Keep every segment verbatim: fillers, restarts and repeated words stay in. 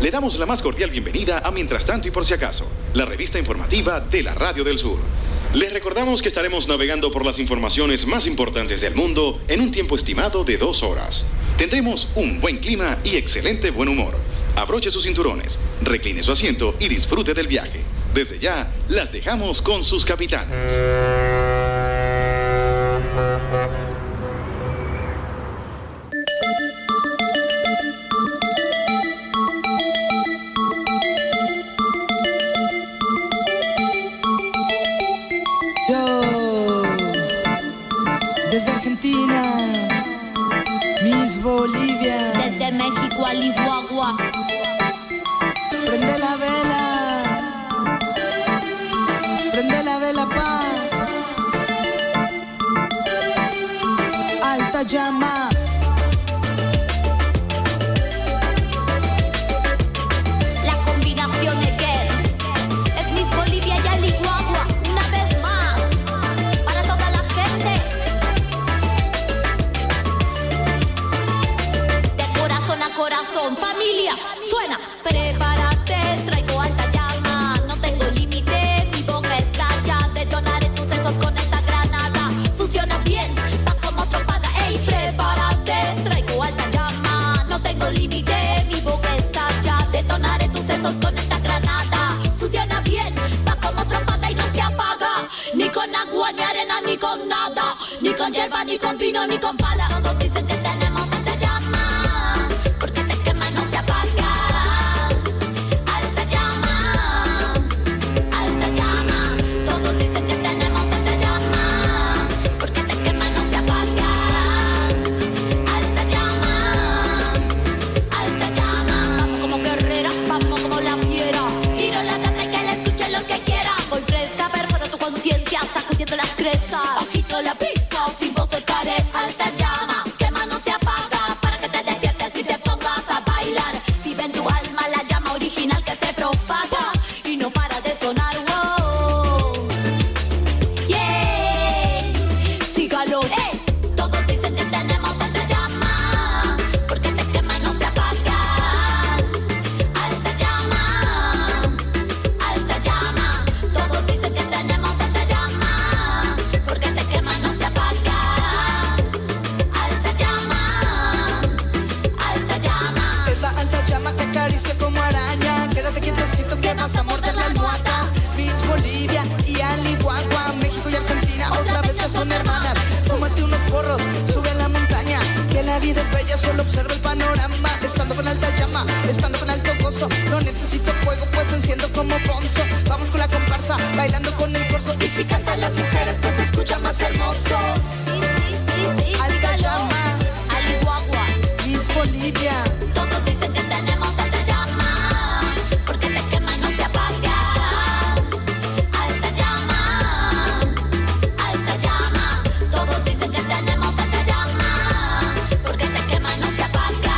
Le damos la más cordial bienvenida a Mientras Tanto y Por Si Acaso, la revista informativa de la Radio del Sur. Les recordamos que estaremos navegando por las informaciones más importantes del mundo en un tiempo estimado de dos horas. Tendremos un buen clima y excelente buen humor. Abroche sus cinturones, recline su asiento y disfrute del viaje. Desde ya, las dejamos con sus capitanes. Desde Argentina, Miss Bolivia. Desde México al Iguagua. Prende la vela, prende la vela paz. Alta llama. La combinación es que es Miss Bolivia y al Iguagua. Una vez más, para toda la gente. Corazón, familia, suena. Prepárate, traigo alta llama. No tengo límite, mi boca estalla. Detonaré tus sesos con esta granada. Funciona bien, va como tropada. Ey, prepárate, traigo alta llama. No tengo límite, mi boca estalla. Detonaré tus sesos con esta granada. Funciona bien, va como tropada y no se apaga. Ni con agua, ni arena, ni con nada. Ni con hierba, ni con vino, ni con pala. Todos dicen que tenemos alta llama. Sacudiendo las crestas, bajito la pista, sin voz estaré. Alta llama, quema no se apaga, para que te despiertes y te pongas a bailar. Vive en tu alma la llama original que se propaga y no para de sonar. Wow, yeah, sígalo, eh. Todos dicen que tenemos alta llama, porque te quema y no se apaga. Alta llama, alta llama, todos dicen que tenemos alta llama. Porque te quema no se apaga. Alta llama, alta llama. Es la alta llama que acaricia como araña. Quédate quietecito que vas a morder la almohada. Miss Bolivia y al Iguagua, México y Argentina otra vez ya son hermanas. Fúmate unos porros, sube a la montaña. Que la vida es bella, solo observa el panorama. Estando con alta llama, estando con alto gozo. No necesito fuego, pues enciendo como bonzo. Vamos con la comparsa, bailando con el corso. Y si cantan las mujeres, pues se escucha más hermoso. Sí, sí, sí, sí, Alta sígalo. llama, Al Iguagua. Miss Bolivia. Todos dicen que tenemos alta llama, porque te quema y no se apaga. Alta llama, alta llama. Todos dicen que tenemos alta llama, porque te quema y no se apaga.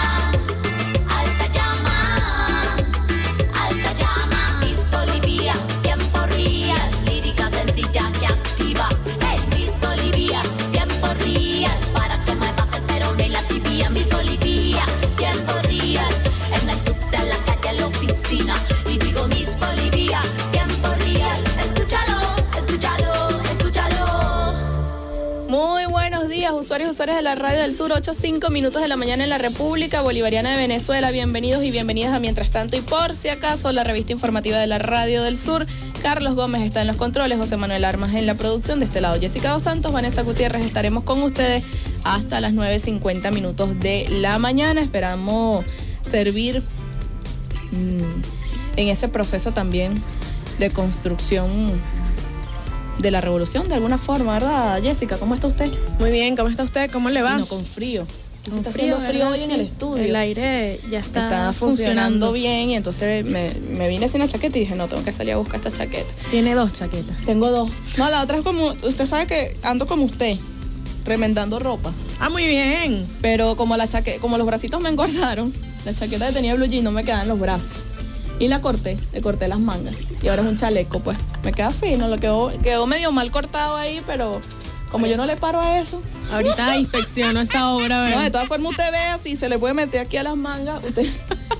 Alta llama, alta llama. Miss Bolivia, tiempo real, lírica sencilla y activa. Hey, Miss Bolivia, tiempo real, para que muevas el perón y la tibia. Miss Bolivia, tiempo real, en el subte, en la calle, en la oficina. Y digo Miss Bolivia, tiempo real. Escúchalo, escúchalo, escúchalo. Muy buenos días, usuarios y usuarias de la Radio del Sur, ocho cinco minutos de la mañana en la República Bolivariana de Venezuela. Bienvenidos y bienvenidas a Mientras Tanto y Por Si Acaso, la revista informativa de la Radio del Sur. Carlos Gómez está en los controles, José Manuel Armas en la producción. De este lado, Jessica Dos Santos, Vanessa Gutiérrez, estaremos con ustedes hasta las nueve cincuenta minutos de la mañana. Esperamos servir mmm, en ese proceso también de construcción de la revolución, de alguna forma, ¿verdad, Jessica? ¿Cómo está usted? Muy bien, ¿cómo está usted? ¿Cómo le va? No, con frío. Con está frío, haciendo frío ¿verdad? hoy en el Sí. estudio. El aire ya está, Está funcionando, funcionando bien y entonces me, me vine sin la chaqueta y dije, no, tengo que salir a buscar esta chaqueta. Tiene dos chaquetas. Tengo dos. No, la otra es como, usted sabe que ando como usted, remendando ropa. Ah, muy bien. Pero como la chaqueta, como los bracitos me engordaron, la chaqueta que tenía blue jean no me quedaban los brazos. Y la corté, le corté las mangas. Y ahora es un chaleco, pues. Me queda fino, lo quedó, quedó medio mal cortado ahí, pero como yo no le paro a eso. Ahorita inspecciono esta obra, ¿verdad? No, de todas formas usted ve así, se le puede meter aquí a las mangas, usted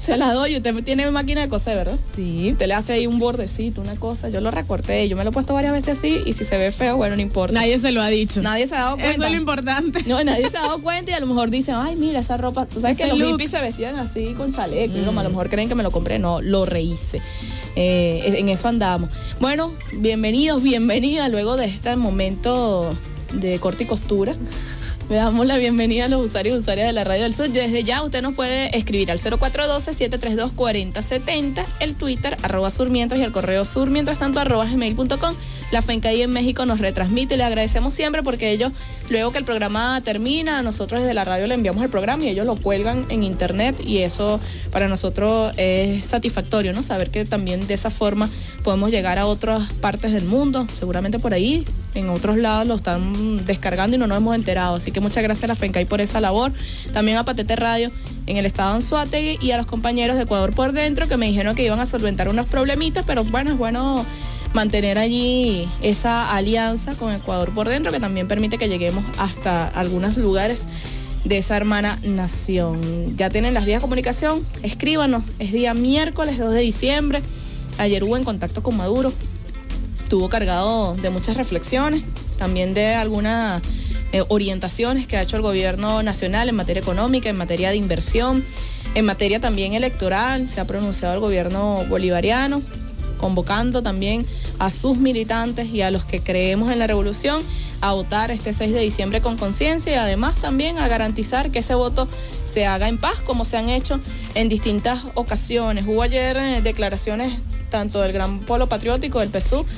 Se la doy. Usted tiene máquina de coser, ¿verdad? Sí. Usted le hace ahí un bordecito, una cosa. Yo lo recorté. Yo me lo he puesto varias veces así. Y si se ve feo, bueno, no importa. Nadie se lo ha dicho. Nadie se ha dado cuenta. Eso es lo importante. No, nadie se ha dado cuenta y a lo mejor dicen, ay, mira esa ropa. Tú sabes que Ese los look. hippies se vestían así con chaleco. Y a lo mejor creen que me lo compré. No, lo rehice. Eh, en eso andamos. Bueno, bienvenidos, bienvenida luego de este momento de corte y costura. Le damos la bienvenida a los usuarios y usuarias de la Radio del Sur. Desde ya usted nos puede escribir al cero cuatro uno dos, siete tres dos, cuatro cero siete cero, el Twitter, arroba surmientras y el correo sur, mientras tanto, arroba gmail punto com. La FENCAI en México nos retransmite y le agradecemos siempre porque ellos, luego que el programa termina, nosotros desde la radio le enviamos el programa y ellos lo cuelgan en internet y eso para nosotros es satisfactorio, ¿no? Saber que también de esa forma podemos llegar a otras partes del mundo, seguramente por ahí, en otros lados lo están descargando y no nos hemos enterado, así que muchas gracias a la FENCAI por esa labor, también a Patete Radio en el estado de Anzoátegui y a los compañeros de Ecuador por Dentro que me dijeron que iban a solventar unos problemitas, pero bueno, es bueno mantener allí esa alianza con Ecuador por Dentro que también permite que lleguemos hasta algunos lugares de esa hermana nación. Ya tienen las vías de comunicación, escríbanos, es día miércoles dos de diciembre, ayer hubo en contacto con Maduro, estuvo cargado de muchas reflexiones, también de algunas eh, orientaciones que ha hecho el gobierno nacional en materia económica, en materia de inversión, en materia también electoral, se ha pronunciado el gobierno bolivariano, convocando también a sus militantes y a los que creemos en la revolución a votar este seis de diciembre con conciencia y además también a garantizar que ese voto se haga en paz como se han hecho en distintas ocasiones. Hubo ayer eh, declaraciones tanto del Gran Polo Patriótico, del P S U,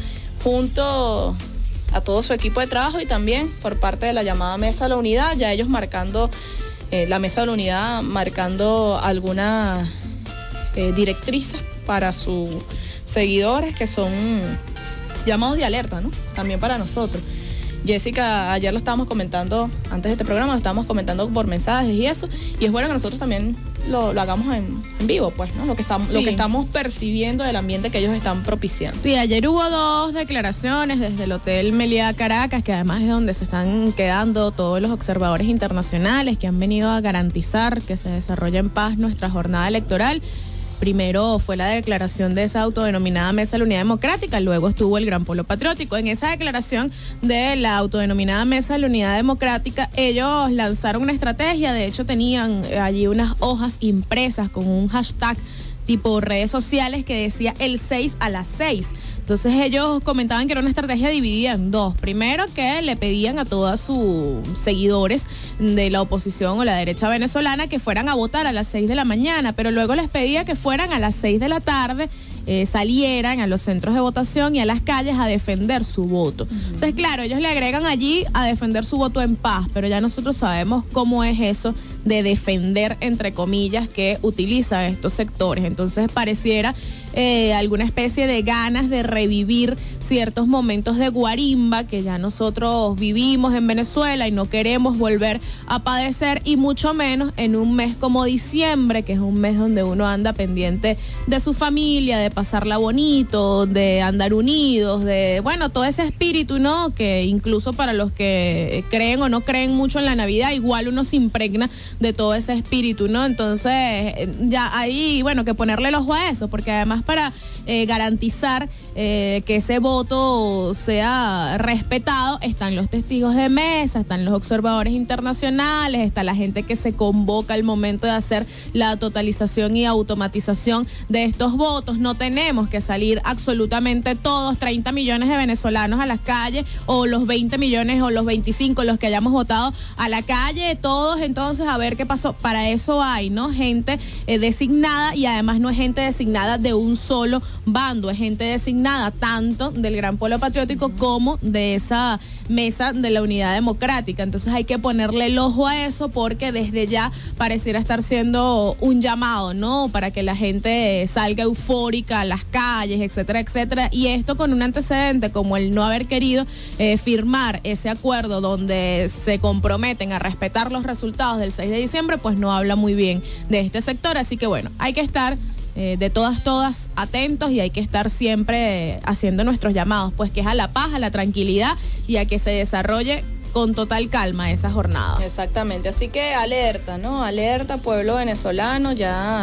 junto a todo su equipo de trabajo y también por parte de la llamada Mesa de la Unidad, ya ellos marcando, eh, la Mesa de la Unidad marcando algunas eh, directrices para sus seguidores que son llamados de alerta, ¿no? También para nosotros. Jessica, ayer lo estábamos comentando, antes de este programa, lo estábamos comentando por mensajes y eso, y es bueno que nosotros también lo, lo hagamos en, en vivo, pues, ¿no? Lo que estamos, Sí. lo que estamos percibiendo del ambiente que ellos están propiciando. Sí, ayer hubo dos declaraciones desde el Hotel Meliá Caracas, que además es donde se están quedando todos los observadores internacionales que han venido a garantizar que se desarrolle en paz nuestra jornada electoral. Primero fue la declaración de esa autodenominada Mesa de la Unidad Democrática, luego estuvo el Gran Polo Patriótico. En esa declaración de la autodenominada Mesa de la Unidad Democrática, ellos lanzaron una estrategia, de hecho tenían allí unas hojas impresas con un hashtag tipo redes sociales que decía el seis a las seis. Entonces ellos comentaban que era una estrategia dividida en dos. Primero, que le pedían a todos sus seguidores de la oposición o la derecha venezolana que fueran a votar a las seis de la mañana, pero luego les pedía que fueran a las seis de la tarde, eh, salieran a los centros de votación y a las calles a defender su voto. Uh-huh. Entonces, claro, ellos le agregan allí a defender su voto en paz, pero ya nosotros sabemos cómo es eso de defender, entre comillas, que utilizan estos sectores. Entonces pareciera eh, alguna especie de ganas de revivir ciertos momentos de guarimba que ya nosotros vivimos en Venezuela y no queremos volver a padecer, y mucho menos en un mes como diciembre, que es un mes donde uno anda pendiente de su familia, de pasarla bonito, de andar unidos, de, bueno, todo ese espíritu, ¿no? Que incluso para los que creen o no creen mucho en la Navidad, igual uno se impregna de todo ese espíritu, ¿no? Entonces, ya ahí, bueno, que ponerle el ojo a eso, porque además para eh, garantizar eh, que ese voto sea respetado, están los testigos de mesa, están los observadores internacionales, está la gente que se convoca al momento de hacer la totalización y automatización de estos votos. No tenemos que salir absolutamente todos, treinta millones de venezolanos a las calles, o los veinte millones o los veinticinco, los que hayamos votado a la calle, todos entonces a ver qué pasó. Para eso hay, ¿no? Gente eh, designada, y además no es gente designada de un solo bando, es gente designada tanto del Gran Polo Patriótico como de esa Mesa de la Unidad Democrática. Entonces hay que ponerle el ojo a eso, porque desde ya pareciera estar siendo un llamado, ¿no? Para que la gente salga eufórica a las calles, etcétera, etcétera. Y esto con un antecedente como el no haber querido eh, firmar ese acuerdo donde se comprometen a respetar los resultados del seis de diciembre, pues no habla muy bien de este sector. Así que bueno, hay que estar Eh, de todas, todas atentos, y hay que estar siempre eh, haciendo nuestros llamados, pues que es a la paz, a la tranquilidad y a que se desarrolle con total calma esa jornada. Exactamente, así que alerta, ¿no? Alerta, pueblo venezolano, ya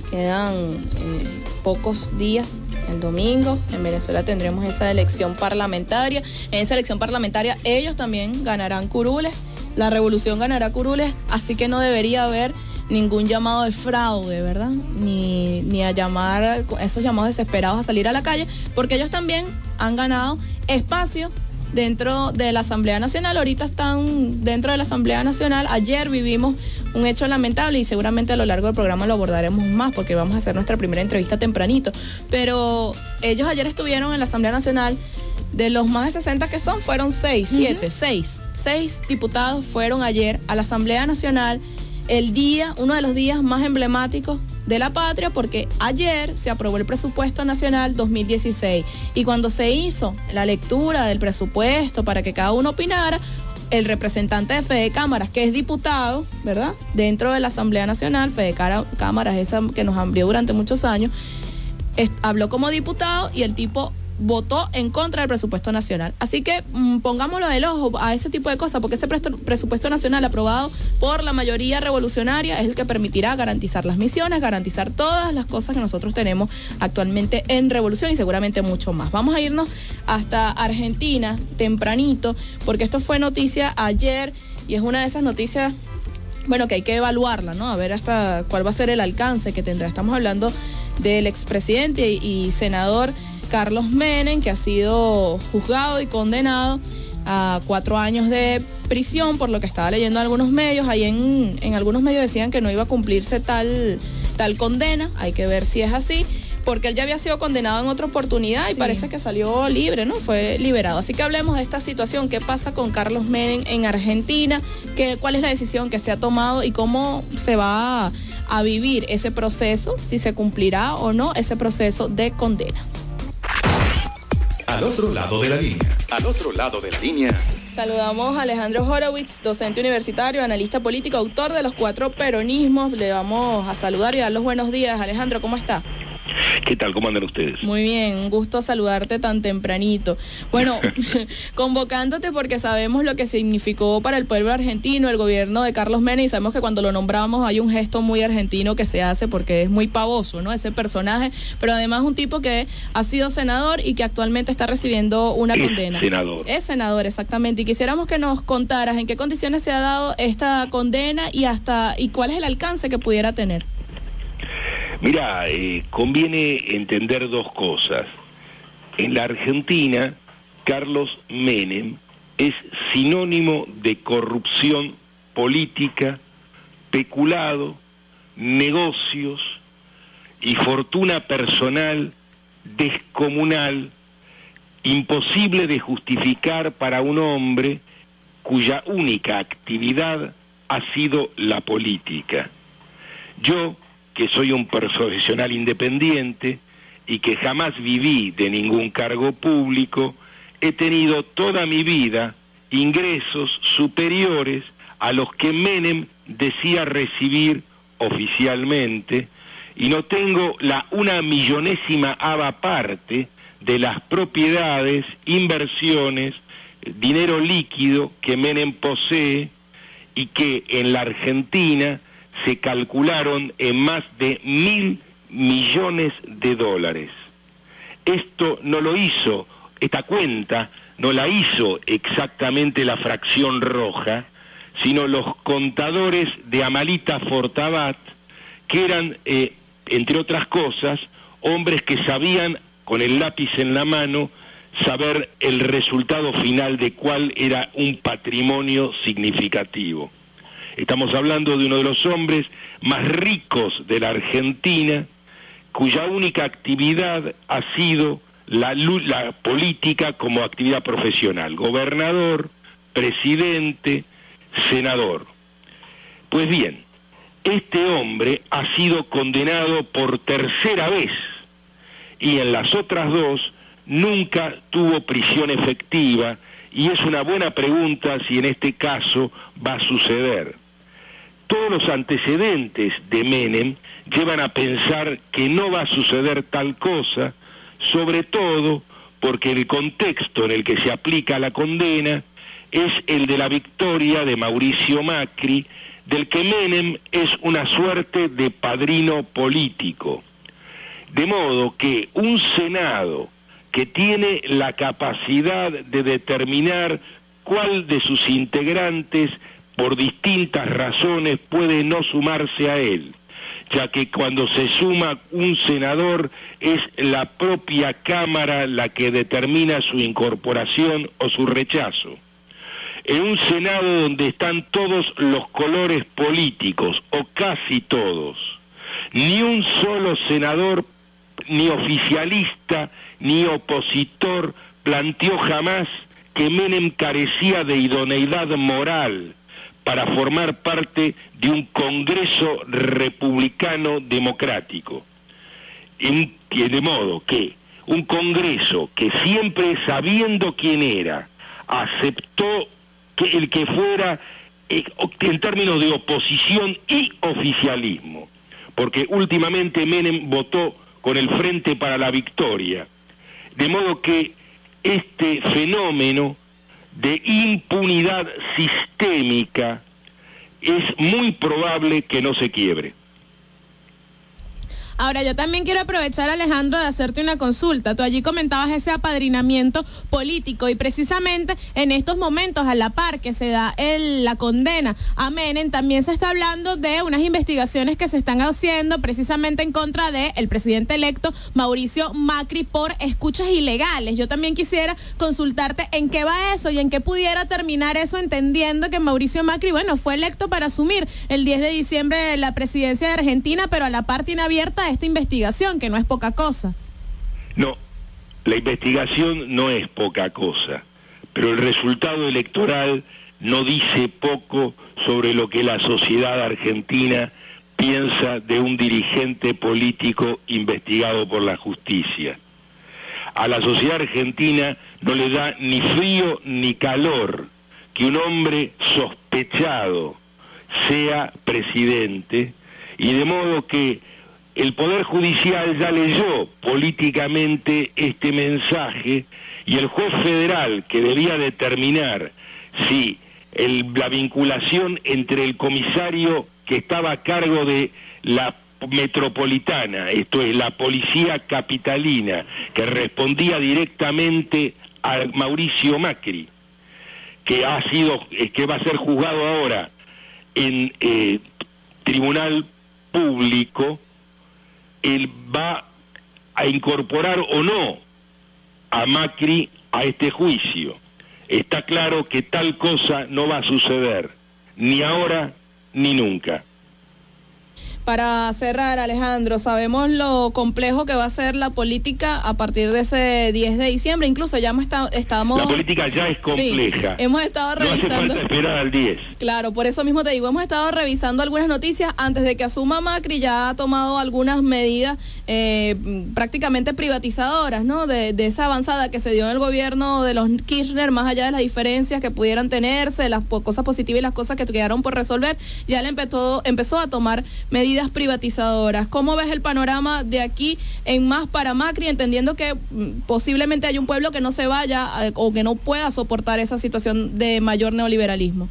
quedan eh, pocos días. El domingo en Venezuela tendremos esa elección parlamentaria. En esa elección parlamentaria ellos también ganarán curules, la revolución ganará curules, así que no debería haber ningún llamado de fraude, ¿verdad? Ni, ni a llamar a esos llamados desesperados a salir a la calle, porque ellos también han ganado espacio dentro de la Asamblea Nacional. Ahorita están dentro de la Asamblea Nacional. Ayer vivimos un hecho lamentable y seguramente a lo largo del programa lo abordaremos más porque vamos a hacer nuestra primera entrevista tempranito. Pero ellos ayer estuvieron en la Asamblea Nacional. De los más de sesenta que son, fueron seis, siete, seis. Seis diputados fueron ayer a la Asamblea Nacional, el día, uno de los días más emblemáticos de la patria, porque ayer se aprobó el presupuesto nacional dos mil dieciséis y cuando se hizo la lectura del presupuesto para que cada uno opinara, el representante de Fede Cámaras, que es diputado, ¿verdad?, dentro de la Asamblea Nacional, Fede Cámaras, esa que nos hambrió durante muchos años, es, habló como diputado y el tipo votó en contra del presupuesto nacional. Así que mmm, pongámoslo del ojo a ese tipo de cosas, porque ese presupuesto nacional aprobado por la mayoría revolucionaria es el que permitirá garantizar las misiones, garantizar todas las cosas que nosotros tenemos actualmente en revolución y seguramente mucho más. Vamos a irnos hasta Argentina tempranito, porque esto fue noticia ayer y es una de esas noticias, bueno, que hay que evaluarla, ¿no? A ver hasta cuál va a ser el alcance que tendrá. Estamos hablando del expresidente y, y senador Carlos Menem, que ha sido juzgado y condenado a cuatro años de prisión, por lo que estaba leyendo en algunos medios. Ahí en, en algunos medios decían que no iba a cumplirse tal, tal condena. Hay que ver si es así, porque él ya había sido condenado en otra oportunidad y sí, parece que salió libre, ¿no? Fue liberado. Así que hablemos de esta situación. ¿Qué pasa con Carlos Menem en Argentina? ¿Qué, ¿Cuál es la decisión que se ha tomado y cómo se va a, a vivir ese proceso? Si se cumplirá o no ese proceso de condena. Al otro lado de la línea. Al otro lado de la línea. Saludamos a Alejandro Horowitz, docente universitario, analista político, autor de Los Cuatro Peronismos. Le vamos a saludar y dar los buenos días. Alejandro, ¿cómo está? ¿Qué tal? ¿Cómo andan ustedes? Muy bien, un gusto saludarte tan tempranito. Bueno, convocándote porque sabemos lo que significó para el pueblo argentino el gobierno de Carlos Menem y sabemos que cuando lo nombramos hay un gesto muy argentino que se hace porque es muy pavoso, ¿no? Ese personaje, pero además un tipo que ha sido senador y que actualmente está recibiendo una es condena. senador. Es senador, exactamente. Y quisiéramos que nos contaras en qué condiciones se ha dado esta condena y hasta y cuál es el alcance que pudiera tener. Mira, eh, conviene entender dos cosas. En la Argentina, Carlos Menem es sinónimo de corrupción política, peculado, negocios y fortuna personal descomunal, imposible de justificar para un hombre cuya única actividad ha sido la política. Yo, que soy un profesional independiente y que jamás viví de ningún cargo público, he tenido toda mi vida ingresos superiores a los que Menem decía recibir oficialmente, y no tengo la una millonésima ava parte de las propiedades, inversiones, dinero líquido que Menem posee y que en la Argentina se calcularon en más de mil millones de dólares. Esto no lo hizo, esta cuenta no la hizo exactamente la fracción roja, sino los contadores de Amalita Fortabat, que eran, eh, entre otras cosas, hombres que sabían, con el lápiz en la mano, saber el resultado final de cuál era un patrimonio significativo. Estamos hablando de uno de los hombres más ricos de la Argentina, cuya única actividad ha sido la, la política como actividad profesional, gobernador, presidente, senador. Pues bien, este hombre ha sido condenado por tercera vez y en las otras dos nunca tuvo prisión efectiva, y es una buena pregunta si en este caso va a suceder. Todos los antecedentes de Menem llevan a pensar que no va a suceder tal cosa, sobre todo porque el contexto en el que se aplica la condena es el de la victoria de Mauricio Macri del que Menem es una suerte de padrino político. De modo que un Senado que tiene la capacidad de determinar cuál de sus integrantes por distintas razones puede no sumarse a él, ya que cuando se suma un senador es la propia Cámara la que determina su incorporación o su rechazo. En un Senado donde están todos los colores políticos, o casi todos, ni un solo senador, ni oficialista, ni opositor, planteó jamás que Menem carecía de idoneidad moral para formar parte de un Congreso republicano democrático. En, de modo que un Congreso que siempre sabiendo quién era, aceptó que el que fuera eh, en términos de oposición y oficialismo, porque últimamente Menem votó con el Frente para la Victoria, de modo que este fenómeno de impunidad sistémica es muy probable que no se quiebre. Ahora, yo también quiero aprovechar, Alejandro, de hacerte una consulta. Tú allí comentabas ese apadrinamiento político y precisamente en estos momentos, a la par que se da el, la condena a Menem, también se está hablando de unas investigaciones que se están haciendo precisamente en contra del presidente electo Mauricio Macri por escuchas ilegales. Yo también quisiera consultarte en qué va eso y en qué pudiera terminar eso, entendiendo que Mauricio Macri, bueno, fue electo para asumir el diez de diciembre la presidencia de Argentina, pero a la par tiene abierta esta investigación, que no es poca cosa. No, la investigación no es poca cosa, pero el resultado electoral no dice poco sobre lo que la sociedad argentina piensa de un dirigente político investigado por la justicia. A la sociedad argentina no le da ni frío ni calor que un hombre sospechado sea presidente, y de modo que el Poder Judicial ya leyó políticamente este mensaje y el juez federal que debía determinar si el, la vinculación entre el comisario que estaba a cargo de la metropolitana, esto es la policía capitalina, que respondía directamente a Mauricio Macri, que ha sido, que va a ser juzgado ahora en eh, tribunal público, él va a incorporar o no a Macri a este juicio. Está claro que tal cosa no va a suceder, ni ahora ni nunca. Para cerrar, Alejandro, sabemos lo complejo que va a ser la política a partir de ese diez de diciembre, incluso ya hemos estado, estamos... La política ya es compleja. Sí, hemos estado revisando... No hace falta esperar al diez. Claro, por eso mismo te digo, hemos estado revisando algunas noticias. Antes de que asuma Macri ya ha tomado algunas medidas eh, prácticamente privatizadoras, ¿no? De, de esa avanzada que se dio en el gobierno de los Kirchner, más allá de las diferencias que pudieran tenerse, las cosas positivas y las cosas que quedaron por resolver, ya le empezó, empezó a tomar medidas privatizadoras. ¿Cómo ves el panorama de aquí en más para Macri, entendiendo que mm, posiblemente hay un pueblo que no se vaya eh, o que no pueda soportar esa situación de mayor neoliberalismo?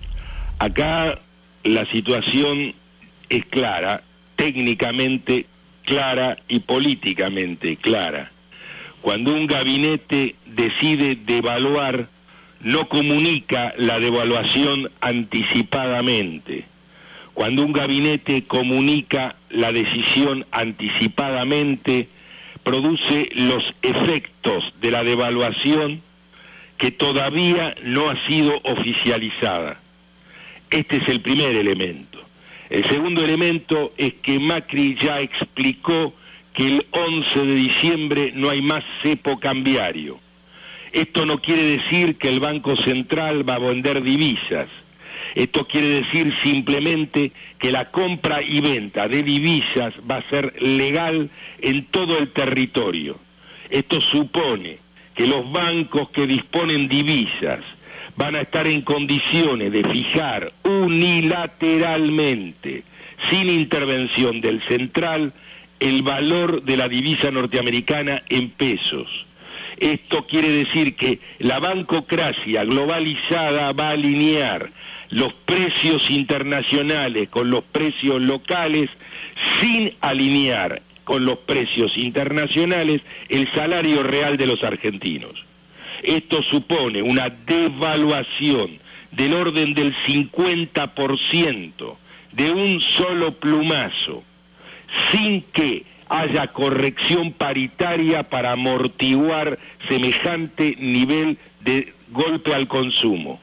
Acá la situación es clara, técnicamente clara y políticamente clara. Cuando un gabinete decide devaluar, no comunica la devaluación anticipadamente. Cuando un gabinete comunica la decisión anticipadamente, produce los efectos de la devaluación que todavía no ha sido oficializada. Este es el primer elemento. El segundo elemento es que Macri ya explicó que el once de diciembre no hay más cepo cambiario. Esto no quiere decir que el Banco Central va a vender divisas. Esto quiere decir simplemente que la compra y venta de divisas va a ser legal en todo el territorio. Esto supone que los bancos que disponen divisas van a estar en condiciones de fijar unilateralmente, sin intervención del central, el valor de la divisa norteamericana en pesos. Esto quiere decir que la bancocracia globalizada va a alinear los precios internacionales con los precios locales sin alinear con los precios internacionales el salario real de los argentinos. Esto supone una devaluación del orden del cincuenta por ciento de un solo plumazo, sin que haya corrección paritaria para amortiguar semejante nivel de golpe al consumo.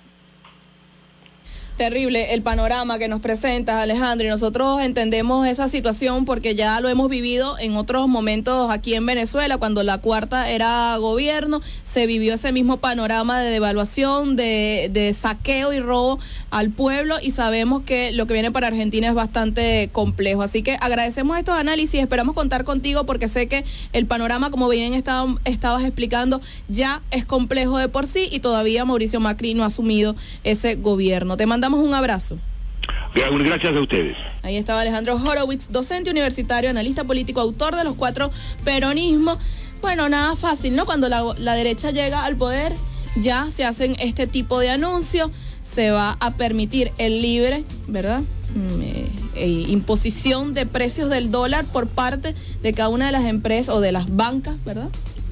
Terrible el panorama que nos presentas, Alejandro, y nosotros entendemos esa situación porque ya lo hemos vivido en otros momentos aquí en Venezuela, cuando la Cuarta era gobierno, se vivió ese mismo panorama de devaluación, de, de saqueo y robo al pueblo, y sabemos que lo que viene para Argentina es bastante complejo. Así que agradecemos estos análisis, esperamos contar contigo porque sé que el panorama, como bien estaba, estabas explicando, ya es complejo de por sí y todavía Mauricio Macri no ha asumido ese gobierno. Te mandamos un abrazo. Gracias a ustedes. Ahí estaba Alejandro Horowitz, docente universitario, analista político, autor de Los Cuatro Peronismos. Bueno, nada fácil, ¿no? Cuando la, la derecha llega al poder, ya se hacen este tipo de anuncios, se va a permitir el libre, ¿verdad? Eh, eh, imposición de precios del dólar por parte de cada una de las empresas o de las bancas, ¿verdad?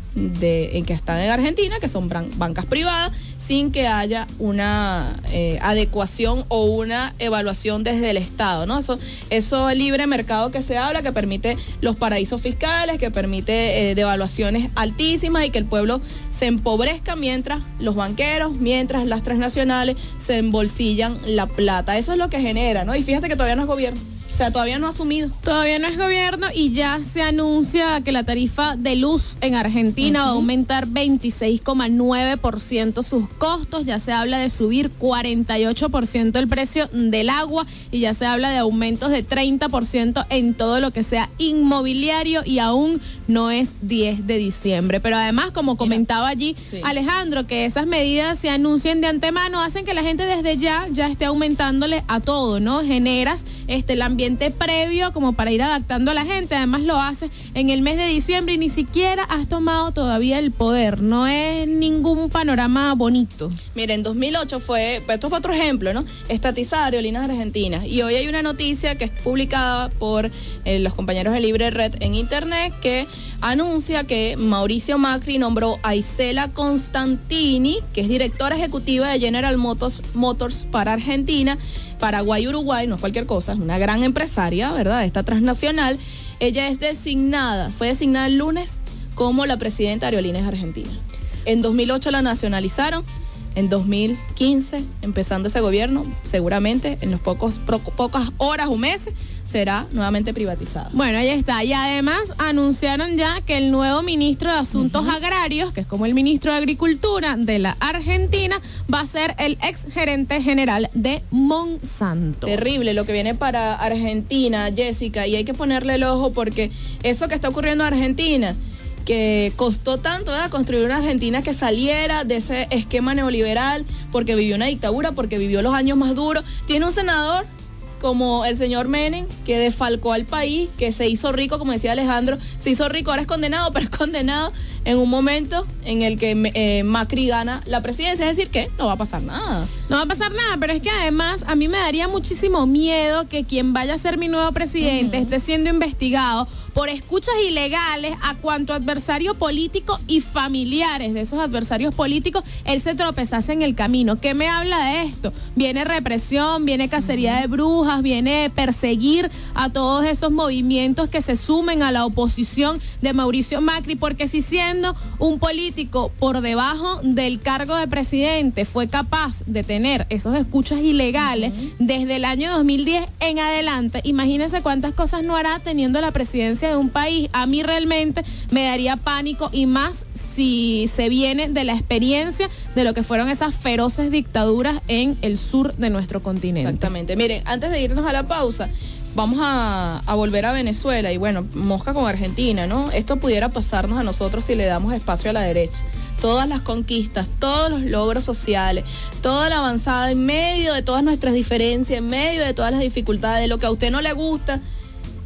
De, en que están en Argentina, que son bancas privadas, sin que haya una eh, adecuación o una evaluación desde el Estado, ¿no? Eso, eso libre mercado que se habla, que permite los paraísos fiscales, que permite eh, devaluaciones altísimas y que el pueblo se empobrezca mientras los banqueros, mientras las transnacionales se embolsillan la plata. Eso es lo que genera, ¿no? Y fíjate que todavía no es gobierno. O sea, todavía no ha asumido. Todavía no es gobierno y ya se anuncia que la tarifa de luz en Argentina uh-huh. va a aumentar veintiséis coma nueve por ciento sus costos. Ya se habla de subir cuarenta y ocho por ciento el precio del agua y ya se habla de aumentos de treinta por ciento en todo lo que sea inmobiliario y aún no es diez de diciembre. Pero además, como comentaba allí sí. Alejandro, que esas medidas se anuncien de antemano hacen que la gente desde ya ya esté aumentándole a todo, ¿no? Generas este el ambiente previo como para ir adaptando a la gente. Además lo haces en el mes de diciembre y ni siquiera has tomado todavía el poder. No es ningún panorama bonito. Mira, en dos mil ocho fue, esto fue otro ejemplo, ¿no? Estatizada Aerolíneas Argentinas. Y hoy hay una noticia que es publicada por eh, los compañeros de Libre Red en internet que anuncia que Mauricio Macri nombró a Isela Constantini, que es directora ejecutiva de General Motors, Motors para Argentina, Paraguay, Uruguay, no es cualquier cosa, es una gran empresaria, ¿verdad? Esta transnacional. Ella es designada, fue designada el lunes como la presidenta de Aerolíneas Argentinas. En dos mil ocho la nacionalizaron, en dos mil quince, empezando ese gobierno, seguramente en los pocos pro, pocas horas o meses, será nuevamente privatizada. Bueno, ahí está. Y además anunciaron ya que el nuevo ministro de Asuntos uh-huh. Agrarios, que es como el ministro de Agricultura de la Argentina, va a ser el ex gerente general de Monsanto. Terrible lo que viene para Argentina, Jessica, y hay que ponerle el ojo porque eso que está ocurriendo en Argentina, que costó tanto, ¿verdad?, construir una Argentina que saliera de ese esquema neoliberal, porque vivió una dictadura, porque vivió los años más duros. Tiene un senador como el señor Menem, que defalcó al país, que se hizo rico, como decía Alejandro, se hizo rico, ahora es condenado, pero es condenado en un momento en el que eh, Macri gana la presidencia, es decir, que no va a pasar nada. No va a pasar nada, pero es que además a mí me daría muchísimo miedo que quien vaya a ser mi nuevo presidente uh-huh. esté siendo investigado por escuchas ilegales a cuanto adversario político y familiares de esos adversarios políticos, él se tropezase en el camino. ¿Qué me habla de esto? Viene represión, viene cacería uh-huh. de brujas, viene perseguir a todos esos movimientos que se sumen a la oposición de Mauricio Macri, porque si siendo un político por debajo del cargo de presidente fue capaz de tener esos escuchas ilegales uh-huh. desde el año dos mil diez en adelante, imagínense cuántas cosas no hará teniendo la presidencia de un país. A mí realmente me daría pánico, y más si se viene de la experiencia de lo que fueron esas feroces dictaduras en el sur de nuestro continente. Exactamente. Miren, antes de irnos a la pausa, vamos a, a volver a Venezuela y bueno, mosca con Argentina, ¿no? Esto pudiera pasarnos a nosotros si le damos espacio a la derecha. Todas las conquistas, todos los logros sociales, toda la avanzada en medio de todas nuestras diferencias, en medio de todas las dificultades, de lo que a usted no le gusta,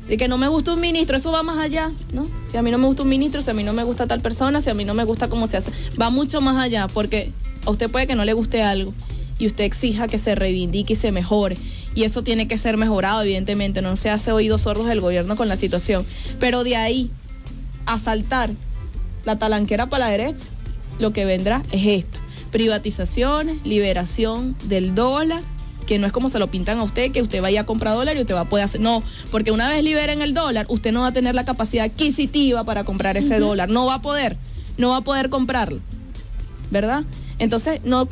De que no me gusta un ministro, eso va más allá, ¿no? Si a mí no me gusta un ministro, si a mí no me gusta tal persona, si a mí no me gusta cómo se hace, va mucho más allá, porque a usted puede que no le guste algo y usted exija que se reivindique y se mejore, y eso tiene que ser mejorado, evidentemente, no se hace oídos sordos del gobierno con la situación, pero de ahí a saltar la talanquera para la derecha, lo que vendrá es esto: privatizaciones, liberación del dólar, que no es como se lo pintan a usted, que usted vaya a comprar dólar y usted va a poder hacer, no, porque una vez liberen el dólar, usted no va a tener la capacidad adquisitiva para comprar ese uh-huh. dólar, no va a poder, no va a poder comprarlo, ¿verdad? Entonces, no,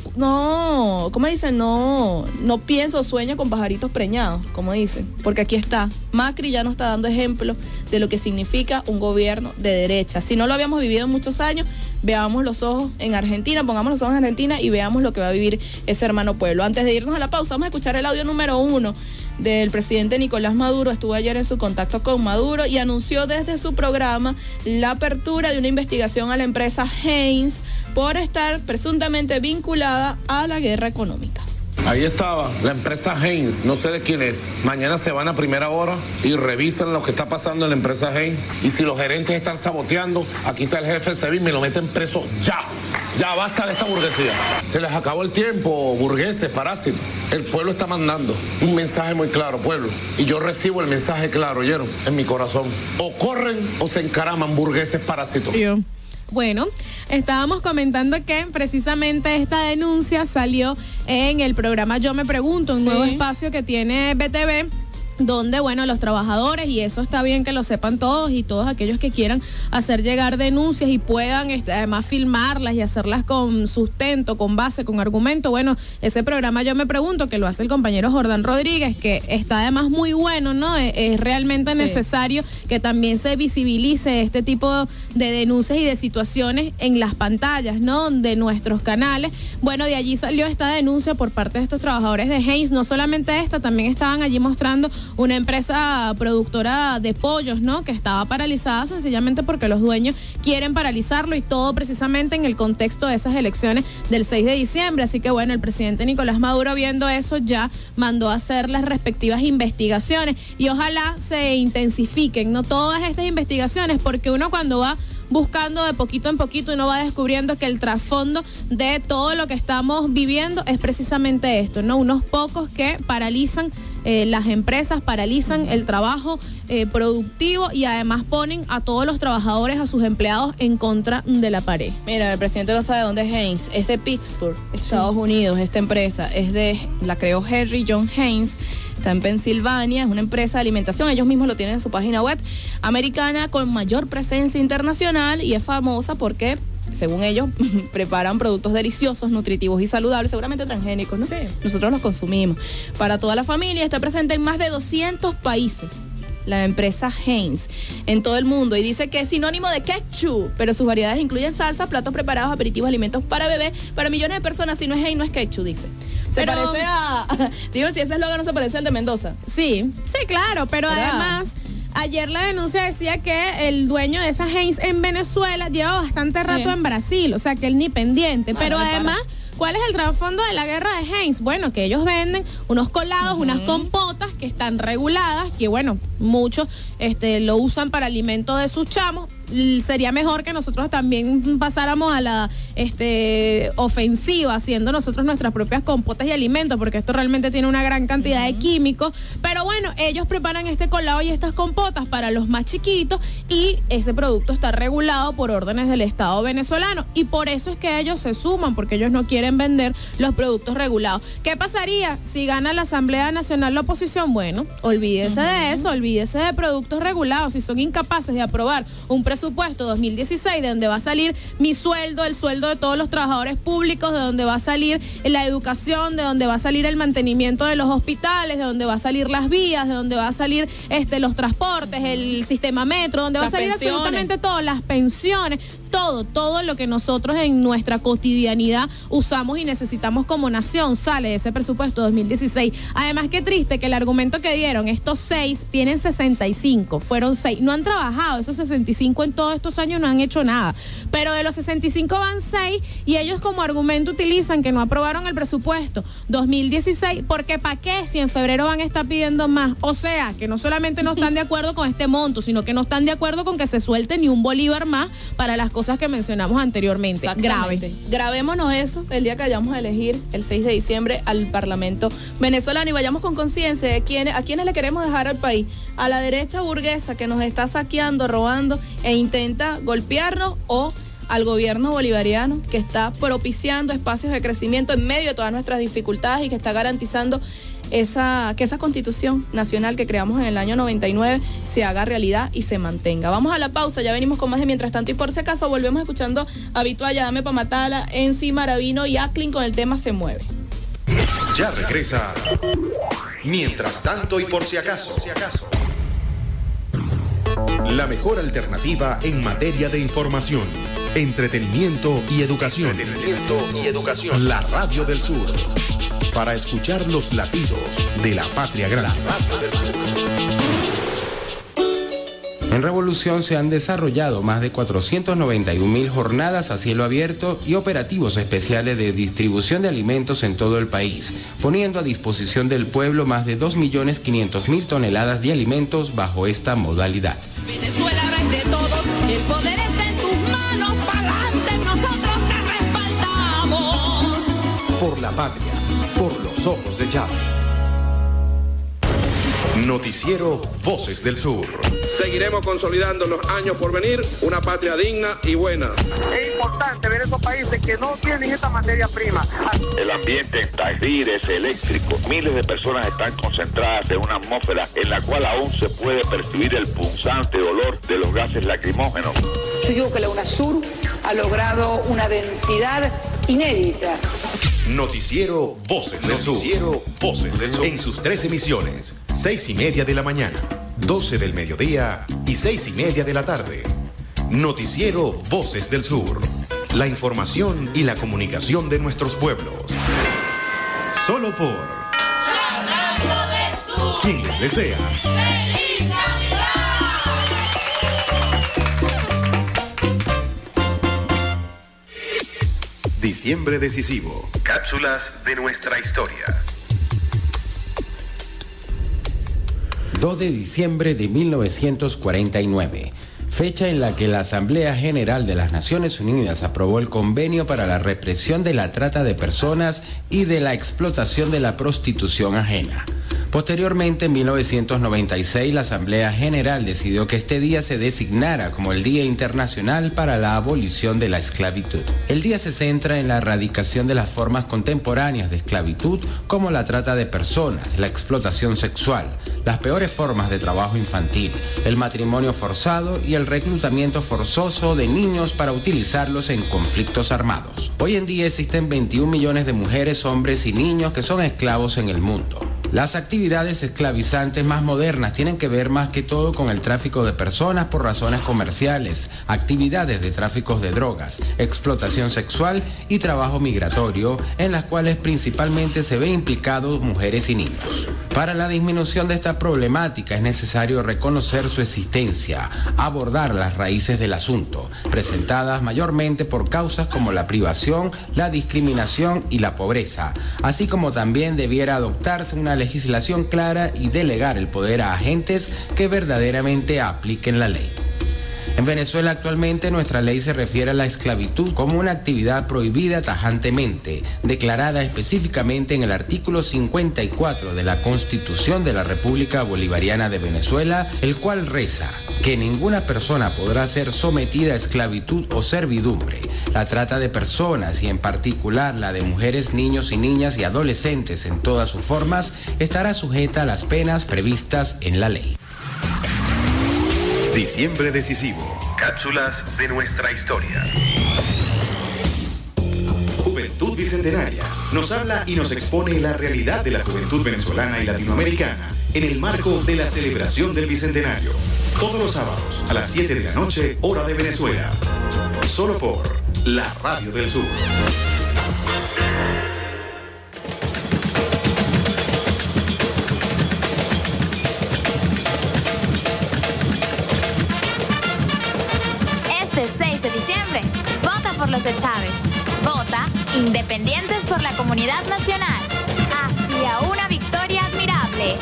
no, ¿cómo dicen? No, no pienso o sueño con pajaritos preñados, como dicen, porque aquí está, Macri ya nos está dando ejemplo de lo que significa un gobierno de derecha. Si no lo habíamos vivido en muchos años, veamos los ojos en Argentina, pongamos los ojos en Argentina y veamos lo que va a vivir ese hermano pueblo. Antes de irnos a la pausa, vamos a escuchar el audio número uno del presidente Nicolás Maduro. Estuvo ayer en su contacto con Maduro y anunció desde su programa la apertura de una investigación a la empresa Heinz por estar presuntamente vinculada a la guerra económica. Ahí estaba la empresa Heinz, no sé de quién es. Mañana se van a primera hora y revisan lo que está pasando en la empresa Heinz. Y si los gerentes están saboteando, aquí está el jefe del SEBIN, me lo meten preso ya. Ya basta de esta burguesía. Se les acabó el tiempo, burgueses, parásitos. El pueblo está mandando un mensaje muy claro, pueblo. Y yo recibo el mensaje claro, ¿oyeron? En mi corazón. O corren o se encaraman, burgueses parásitos. Yo. Bueno, estábamos comentando que precisamente esta denuncia salió en el programa Yo Me Pregunto, un sí. nuevo espacio que tiene B T V, donde, bueno, los trabajadores, y eso está bien que lo sepan todos, y todos aquellos que quieran hacer llegar denuncias y puedan este, además filmarlas y hacerlas con sustento, con base, con argumento. Bueno, ese programa Yo Me Pregunto, que lo hace el compañero Jordán Rodríguez, que está además muy bueno, ¿no? Es, es realmente sí. necesario que también se visibilice este tipo de denuncias y de situaciones en las pantallas, ¿no? De nuestros canales. Bueno, de allí salió esta denuncia por parte de estos trabajadores de Heinz. No solamente esta, también estaban allí mostrando una empresa productora de pollos, ¿no? Que estaba paralizada sencillamente porque los dueños quieren paralizarlo, y todo precisamente en el contexto de esas elecciones del seis de diciembre. Así que bueno, el presidente Nicolás Maduro, viendo eso, ya mandó a hacer las respectivas investigaciones y ojalá se intensifiquen, ¿no? Todas estas investigaciones, porque uno cuando va buscando de poquito en poquito, uno va descubriendo que el trasfondo de todo lo que estamos viviendo es precisamente esto, ¿no? Unos pocos que paralizan eh, las empresas, paralizan el trabajo eh, productivo y además ponen a todos los trabajadores, a sus empleados, en contra de la pared. Mira, el presidente no sabe dónde es Heinz, es de Pittsburgh, Estados sí. Unidos. Esta empresa es de, la creó Henry John Heinz. Está en Pensilvania, es una empresa de alimentación, ellos mismos lo tienen en su página web, americana con mayor presencia internacional, y es famosa porque, según ellos, preparan productos deliciosos, nutritivos y saludables, seguramente transgénicos, ¿no? Sí. Nosotros los consumimos. Para toda la familia, está presente en más de doscientos países. La empresa Heinz en todo el mundo, y dice que es sinónimo de ketchup, pero sus variedades incluyen salsas, platos preparados, aperitivos, alimentos para bebé, para millones de personas. Si no es Heinz, no es ketchup, dice. Se pero, parece a... Digo, si ese eslogan no se parece al de Mendoza. Sí, sí, claro, pero ¿verdad? Además, ayer la denuncia decía que el dueño de esa Heinz en Venezuela lleva bastante rato sí. en Brasil, o sea que él ni pendiente, ah, pero no además... Para. ¿Cuál es el trasfondo de la guerra de Heinz? Bueno, que ellos venden unos colados, uh-huh. unas compotas que están reguladas, que bueno, muchos este, lo usan para alimento de sus chamos. Sería mejor que nosotros también pasáramos a la este, ofensiva, haciendo nosotros nuestras propias compotas y alimentos, porque esto realmente tiene una gran cantidad uh-huh. de químicos. Pero bueno, ellos preparan este colado y estas compotas para los más chiquitos, y ese producto está regulado por órdenes del Estado venezolano, y por eso es que ellos se suman, porque ellos no quieren vender los productos regulados. ¿Qué pasaría si gana la Asamblea Nacional la oposición? Bueno, olvídese uh-huh. de eso, olvídese de productos regulados. Si son incapaces de aprobar un presupuesto Presupuesto dos mil dieciséis, de donde va a salir mi sueldo, el sueldo de todos los trabajadores públicos, de donde va a salir la educación, de donde va a salir el mantenimiento de los hospitales, de donde va a salir las vías, de donde va a salir este los transportes, el sistema metro, donde va las a salir pensiones. Absolutamente todo, las pensiones, todo, todo lo que nosotros en nuestra cotidianidad usamos y necesitamos como nación sale de ese presupuesto dos mil dieciséis. Además, qué triste que el argumento que dieron, estos seis tienen sesenta y cinco, fueron seis, no han trabajado, esos sesenta y cinco en todos estos años no han hecho nada, pero de los sesenta y cinco van seis y ellos como argumento utilizan que no aprobaron el presupuesto dos mil dieciséis, porque ¿para qué si en febrero van a estar pidiendo más? O sea, que no solamente no están de acuerdo con este monto, sino que no están de acuerdo con que se suelte ni un bolívar más para las cosas que mencionamos anteriormente. Grave. Grabémonos eso el día que vayamos a elegir el seis de diciembre al Parlamento venezolano y vayamos con conciencia de quiénes, a quiénes le queremos dejar al país. A la derecha burguesa que nos está saqueando, robando e intenta golpearnos, o al gobierno bolivariano que está propiciando espacios de crecimiento en medio de todas nuestras dificultades y que está garantizando esa, que esa constitución nacional que creamos en el año noventa y nueve se haga realidad y se mantenga. Vamos a la pausa, ya venimos con más de Mientras Tanto y por si acaso volvemos escuchando a Vito Ayadame, Pamatala, Enzi, Maravino y Acklin con el tema Se Mueve. Ya regresa Mientras Tanto y por si acaso. La mejor alternativa en materia de información, entretenimiento y educación. Entretenimiento y educación. La Radio del Sur. Para escuchar los latidos de la patria grande. La Radio del Sur. En Revolución se han desarrollado más de cuatrocientas noventa y un mil jornadas a cielo abierto y operativos especiales de distribución de alimentos en todo el país, poniendo a disposición del pueblo más de dos millones quinientas mil toneladas de alimentos bajo esta modalidad. Venezuela, rey de todos, el poder está en tus manos, pa'lante, nosotros te respaldamos. Por la patria, por los ojos de Chávez. Noticiero Voces del Sur. Seguiremos consolidando en los años por venir una patria digna y buena. Es importante ver esos países que no tienen esta materia prima. El ambiente en Tahrir es eléctrico. Miles de personas están concentradas en una atmósfera en la cual aún se puede percibir el punzante olor de los gases lacrimógenos. Yo digo que la UNASUR ha logrado una densidad inédita. Noticiero Voces del Sur. Noticiero Voces del Sur. En sus tres emisiones, seis y media de la mañana, doce del mediodía y seis y media de la tarde. Noticiero Voces del Sur. La información y la comunicación de nuestros pueblos. Solo por La Radio del Sur. quien les desea ¡Feliz Navidad! Diciembre decisivo. Cápsulas de nuestra historia. dos de diciembre de mil novecientos cuarenta y nueve, fecha en la que la Asamblea General de las Naciones Unidas aprobó el Convenio para la Represión de la Trata de Personas y de la Explotación de la Prostitución Ajena. Posteriormente, en mil novecientos noventa y seis, la Asamblea General decidió que este día se designara como el Día Internacional para la Abolición de la Esclavitud. El día se centra en la erradicación de las formas contemporáneas de esclavitud, como la trata de personas, la explotación sexual, las peores formas de trabajo infantil, el matrimonio forzado y el reclutamiento forzoso de niños para utilizarlos en conflictos armados. Hoy en día existen veintiún millones de mujeres, hombres y niños que son esclavos en el mundo. Las actividades esclavizantes más modernas tienen que ver más que todo con el tráfico de personas por razones comerciales, actividades de tráfico de drogas, explotación sexual y trabajo migratorio, en las cuales principalmente se ven implicados mujeres y niños. Para la disminución de esta problemática es necesario reconocer su existencia, abordar las raíces del asunto, presentadas mayormente por causas como la privación, la discriminación y la pobreza, así como también debiera adoptarse una legislación clara y delegar el poder a agentes que verdaderamente apliquen la ley. En Venezuela actualmente nuestra ley se refiere a la esclavitud como una actividad prohibida tajantemente, declarada específicamente en el artículo cincuenta y cuatro de la Constitución de la República Bolivariana de Venezuela, el cual reza que ninguna persona podrá ser sometida a esclavitud o servidumbre. La trata de personas y en particular la de mujeres, niños y niñas y adolescentes en todas sus formas estará sujeta a las penas previstas en la ley. Diciembre decisivo. Cápsulas de nuestra historia. Juventud Bicentenaria nos habla y nos expone la realidad de la juventud venezolana y latinoamericana en el marco de la celebración del Bicentenario. Todos los sábados a las siete de la noche, hora de Venezuela. Solo por la Radio del Sur. Este seis de diciembre, vota por los de Chávez. Vota Independientes por la Comunidad Nacional. Hacia una victoria admirable.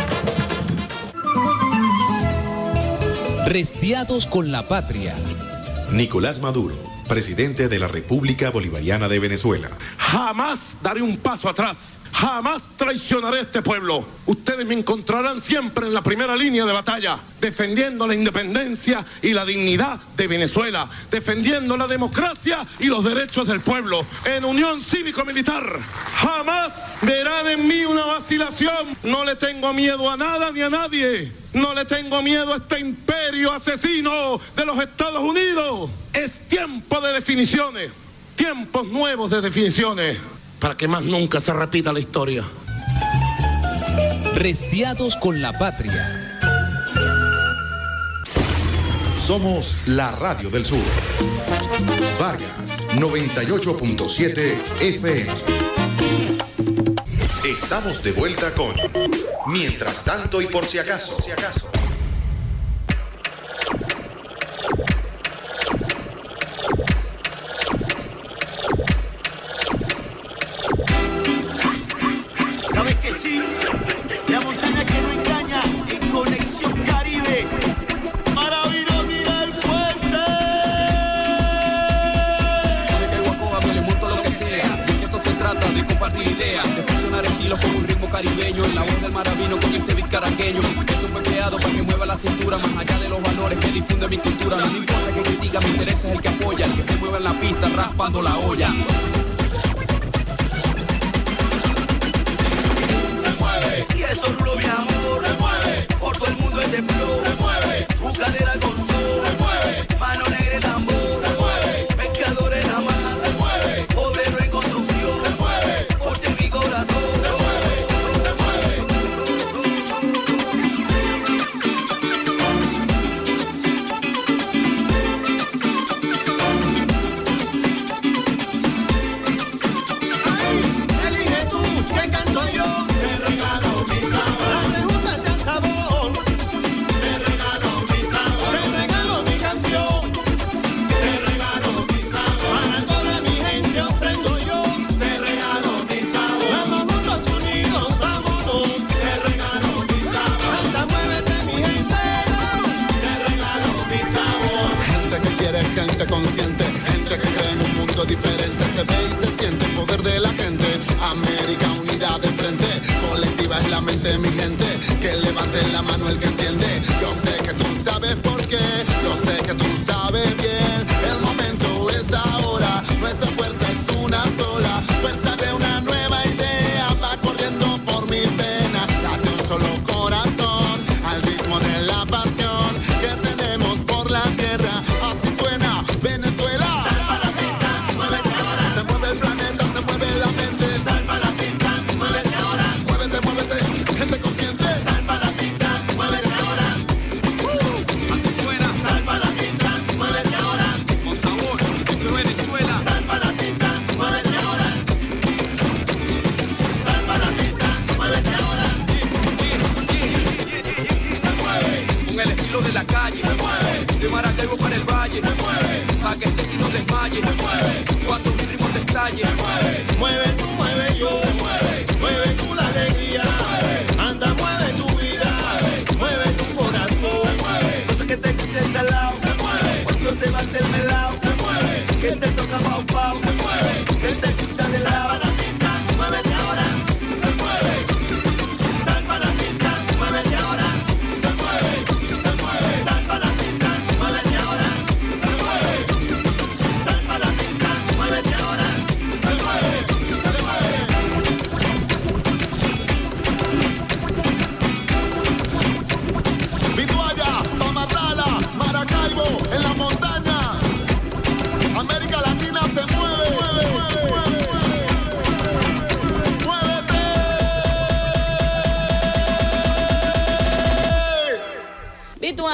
Restiados con la patria. Nicolás Maduro, presidente de la República Bolivariana de Venezuela. Jamás daré un paso atrás. Jamás traicionaré a este pueblo. Ustedes me encontrarán siempre en la primera línea de batalla, defendiendo la independencia y la dignidad de Venezuela, defendiendo la democracia y los derechos del pueblo, en unión cívico-militar. Jamás verán en mí una vacilación. No le tengo miedo a nada ni a nadie. No le tengo miedo a este imperio asesino de los Estados Unidos. Es tiempo de definiciones, tiempos nuevos de definiciones, para que más nunca se repita la historia. Restiados con la patria. Somos la Radio del Sur. Vargas, noventa y ocho punto siete F M. Estamos de vuelta con Mientras tanto y por si acaso. Por si acaso. ¿Sabes que sí? La montaña que no engaña en Conexión Caribe. Para Virotir el puente. De que Guacoba me le monto lo que sea. Y es que esto se trata de compartir ideas, de fusionar estilos con un ritmo caribeño. En la voz del maravino con este beat caraqueño. Esto fue creado para que mueva la cintura, más allá de los valores que difunde mi cultura. No me importa que critica, mi interés es el que apoya, el que se mueva en la pista raspando la olla. Y eso rulo mi amor, se mueve, por todo el mundo el de flow, se mueve, tu cadera con sol, se mueve, mano negra y tambor, se mueve, pescador en la mar, se mueve, obrero en construcción, se mueve, porque mi corazón, se mueve, se mueve. Ay, elige tú, ¿qué canto yo? Gente consciente, gente que cree en un mundo diferente, se ve y se siente el poder de la gente. América, unidad de frente, colectiva es la mente de mi gente, que levante la mano el que entiende. Yo sé que tú sabes por qué, yo sé que tú sabes bien, el momento es ahora, nuestra fuerza es una sola, fuerza de una nueva idea, va corriendo por mi vena, date un solo corazón, al ritmo de la pasión que tenemos por la tierra. Venezuela, salva la pista, muévete ahora. Se mueve el planeta, se mueve la mente. Salva la pista, muévete ahora. Muévete, muévete, gente consciente.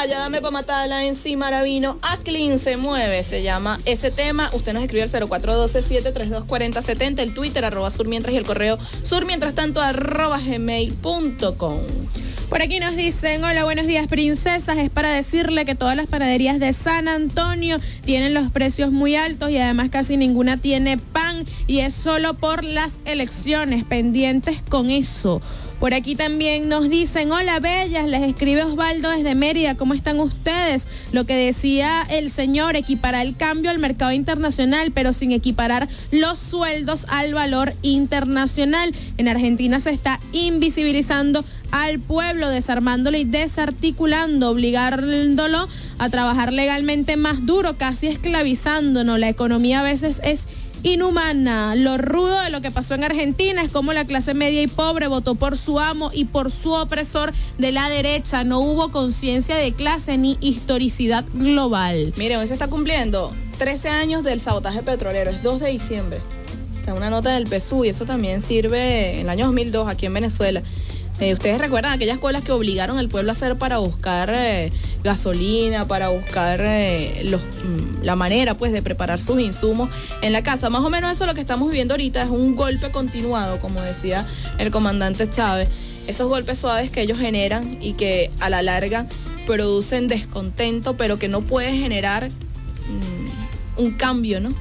vaya, dame pa' matarla en sí, Maravino. A Clean se mueve, se llama ese tema. Usted nos escribe al cero cuatro uno dos, siete tres dos, cuatro cero siete cero, el Twitter, arroba surmientras, y el correo surmientras tanto, arroba gmail punto com. Por aquí nos dicen, hola, buenos días, princesas. Es para decirle que todas las panaderías de San Antonio tienen los precios muy altos y además casi ninguna tiene pan, y es solo por las elecciones, pendientes con eso. Por aquí también nos dicen, hola bellas, les escribe Osvaldo desde Mérida, ¿cómo están ustedes? Lo que decía el señor, equiparar el cambio al mercado internacional, pero sin equiparar los sueldos al valor internacional. En Argentina se está invisibilizando al pueblo, desarmándolo y desarticulando, obligándolo a trabajar legalmente más duro, casi esclavizándonos. La economía a veces es inhumana. Lo rudo de lo que pasó en Argentina es como la clase media y pobre votó por su amo y por su opresor de la derecha. No hubo conciencia de clase ni historicidad global. Mire, hoy se está cumpliendo trece años del sabotaje petrolero, es dos de diciembre. Está una nota del P S U y eso también sirve en el año dos mil dos aquí en Venezuela. Eh, Ustedes recuerdan aquellas colas que obligaron al pueblo a hacer para buscar eh, gasolina, para buscar eh, los, mm, la manera pues de preparar sus insumos en la casa. Más o menos eso es lo que estamos viviendo ahorita, es un golpe continuado, como decía el comandante Chávez. Esos golpes suaves que ellos generan y que a la larga producen descontento, pero que no puede generar mm, un cambio, ¿no?,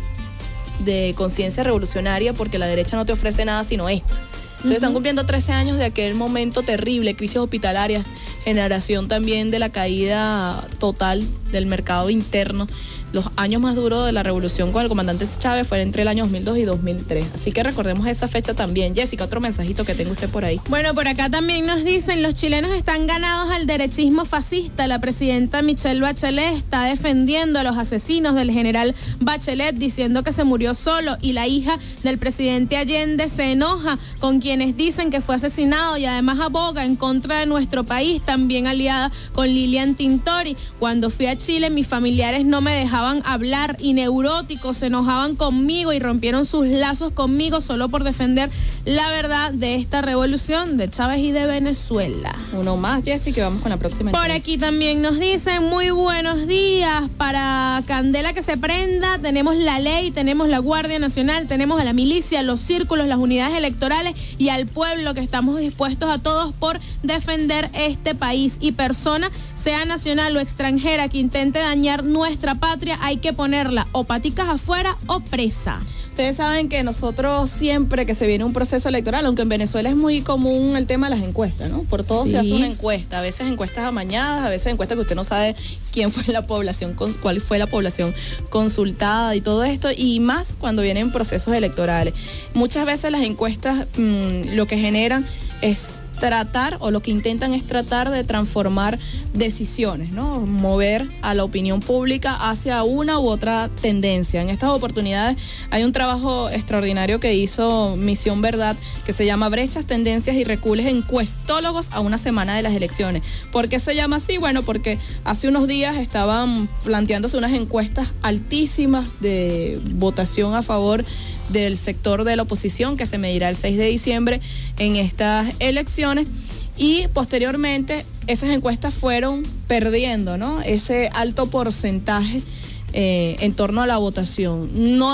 de conciencia revolucionaria, porque la derecha no te ofrece nada sino esto. Entonces están cumpliendo trece años de aquel momento terrible, crisis hospitalarias, generación también de la caída total del mercado interno. Los años más duros de la revolución con el comandante Chávez fueron entre el año dos mil dos y dos mil tres. Así que recordemos esa fecha también. Jessica, otro mensajito que tenga usted por ahí. Bueno, por acá también nos dicen, los chilenos están ganados al derechismo fascista. La presidenta Michelle Bachelet está defendiendo a los asesinos del general Bachelet, diciendo que se murió solo, y la hija del presidente Allende se enoja con quienes dicen que fue asesinado y además aboga en contra de nuestro país, también aliada con Lilian Tintori. Cuando fui a Chile, mis familiares no me dejaban hablar y neuróticos se enojaban conmigo y rompieron sus lazos conmigo solo por defender la verdad de esta revolución de Chávez y de Venezuela. Uno más, Jessy, que vamos con la próxima. Por aquí también nos dicen, muy buenos días, para Candela que se prenda, tenemos la ley, tenemos la Guardia Nacional, tenemos a la milicia, los círculos, las unidades electorales y al pueblo, que estamos dispuestos a todos por defender este país, y persona, sea nacional o extranjera, que intente dañar nuestra patria, hay que ponerla o paticas afuera o presa. Ustedes saben que nosotros siempre que se viene un proceso electoral, aunque en Venezuela es muy común el tema de las encuestas, ¿no? Por todo sí. Se hace una encuesta, a veces encuestas amañadas, a veces encuestas que usted no sabe quién fue la población, cuál fue la población consultada y todo esto, y más cuando vienen procesos electorales. Muchas veces las encuestas mmm, lo que generan es tratar, o lo que intentan es tratar de transformar decisiones, ¿no? Mover a la opinión pública hacia una u otra tendencia. En estas oportunidades hay un trabajo extraordinario que hizo Misión Verdad, que se llama Brechas, Tendencias y Recules Encuestólogos a una semana de las elecciones. ¿Por qué se llama así? Bueno, porque hace unos días estaban planteándose unas encuestas altísimas de votación a favor del sector de la oposición, que se medirá el seis de diciembre en estas elecciones, y posteriormente esas encuestas fueron perdiendo, ¿no?, ese alto porcentaje eh, en torno a la votación.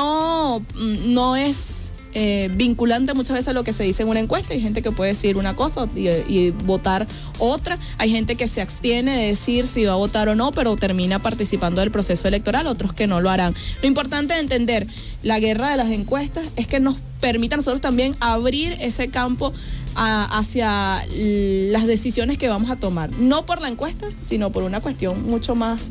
No, no es eh, vinculante muchas veces lo que se dice en una encuesta. Hay gente que puede decir una cosa y, y votar otra. Hay gente que se abstiene de decir si va a votar o no, pero termina participando del proceso electoral, otros que no lo harán. Lo importante de entender la guerra de las encuestas es que nos permita a nosotros también abrir ese campo a, hacia las decisiones que vamos a tomar, no por la encuesta, sino por una cuestión mucho más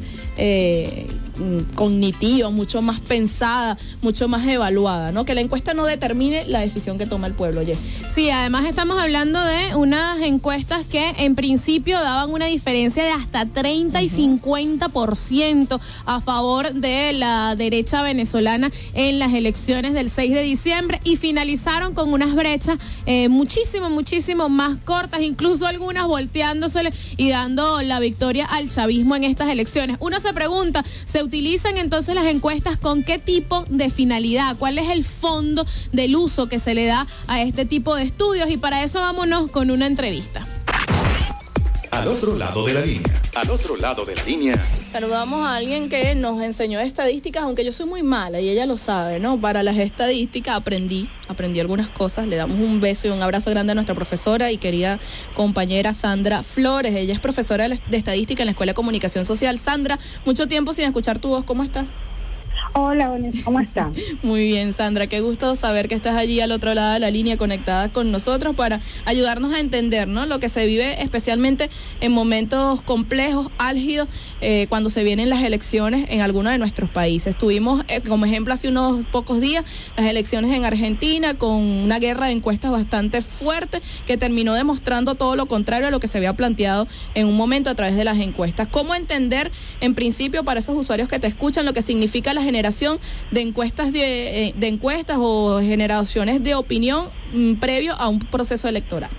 eh, cognitiva, mucho más pensada, mucho más evaluada, ¿no? Que la encuesta no determine la decisión que toma el pueblo, Jessy. Sí, además estamos hablando de unas encuestas que en principio daban una diferencia de hasta treinta y cincuenta por ciento a favor de la derecha venezolana en las elecciones del seis de diciembre, y finalizaron con unas brechas eh, muchísimo, muchísimo más cortas, incluso algunas volteándosele y dando la victoria al chavismo en estas elecciones. Uno se pregunta, ¿se utilizan entonces las encuestas con qué tipo de finalidad? ¿Cuál es el fondo del uso que se le da a este tipo de estudios? Y para eso vámonos con una entrevista. Al otro lado de la línea. Al otro lado de la línea. Saludamos a alguien que nos enseñó estadísticas, aunque yo soy muy mala y ella lo sabe, ¿no? Para las estadísticas aprendí, aprendí algunas cosas. Le damos un beso y un abrazo grande a nuestra profesora y querida compañera Sandra Flores. Ella es profesora de estadística en la Escuela de Comunicación Social. Sandra, mucho tiempo sin escuchar tu voz, ¿cómo estás? Hola, Vanessa, ¿cómo estás? Muy bien, Sandra, qué gusto saber que estás allí al otro lado de la línea conectada con nosotros para ayudarnos a entender, ¿no?, lo que se vive especialmente en momentos complejos, álgidos, eh, cuando se vienen las elecciones en alguno de nuestros países. Tuvimos eh, como ejemplo hace unos pocos días las elecciones en Argentina con una guerra de encuestas bastante fuerte que terminó demostrando todo lo contrario a lo que se había planteado en un momento a través de las encuestas. ¿Cómo entender, en principio, para esos usuarios que te escuchan, lo que significa la generación de encuestas de, de encuestas o generaciones de opinión mm, previo a un proceso electoral?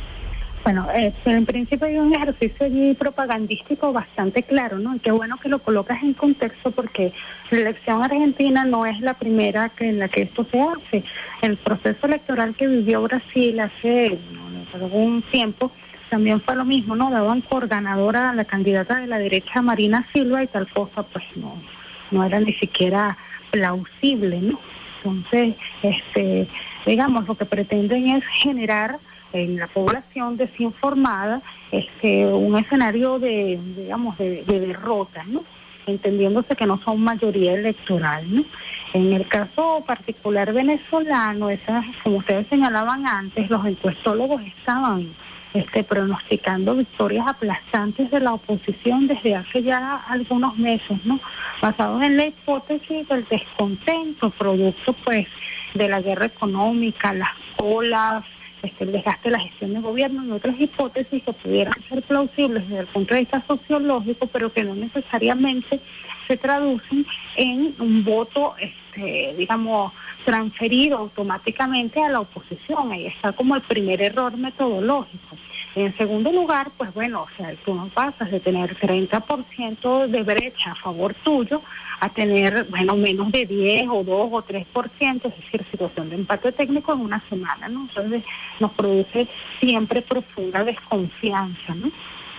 Bueno, eh, en principio hay un ejercicio allí propagandístico bastante claro, ¿no? Y qué bueno que lo colocas en contexto porque la elección argentina no es la primera que en la que esto se hace. El proceso electoral que vivió Brasil hace no, algún tiempo también fue lo mismo, ¿no? Daban por ganadora a la candidata de la derecha Marina Silva y tal cosa, pues no. no era ni siquiera plausible, ¿no? Entonces, este, digamos, lo que pretenden es generar en la población desinformada este, un escenario de, digamos, de, de derrota, ¿no? Entendiéndose que no son mayoría electoral, ¿no? En el caso particular venezolano, esas, como ustedes señalaban antes, los encuestólogos estaban Este, pronosticando victorias aplastantes de la oposición desde hace ya algunos meses, ¿no? Basados en la hipótesis del descontento, producto pues de la guerra económica, las colas, este, el desgaste de la gestión de gobierno y otras hipótesis que pudieran ser plausibles desde el punto de vista sociológico, pero que no necesariamente se traducen en un voto, este, digamos, transferido automáticamente a la oposición. Ahí está como el primer error metodológico. En segundo lugar, pues bueno, o sea, tú no pasas de tener treinta por ciento de brecha a favor tuyo a tener, bueno, menos de diez o dos o tres por ciento, es decir, situación de empate técnico en una semana, ¿no? Entonces nos produce siempre profunda desconfianza, ¿no?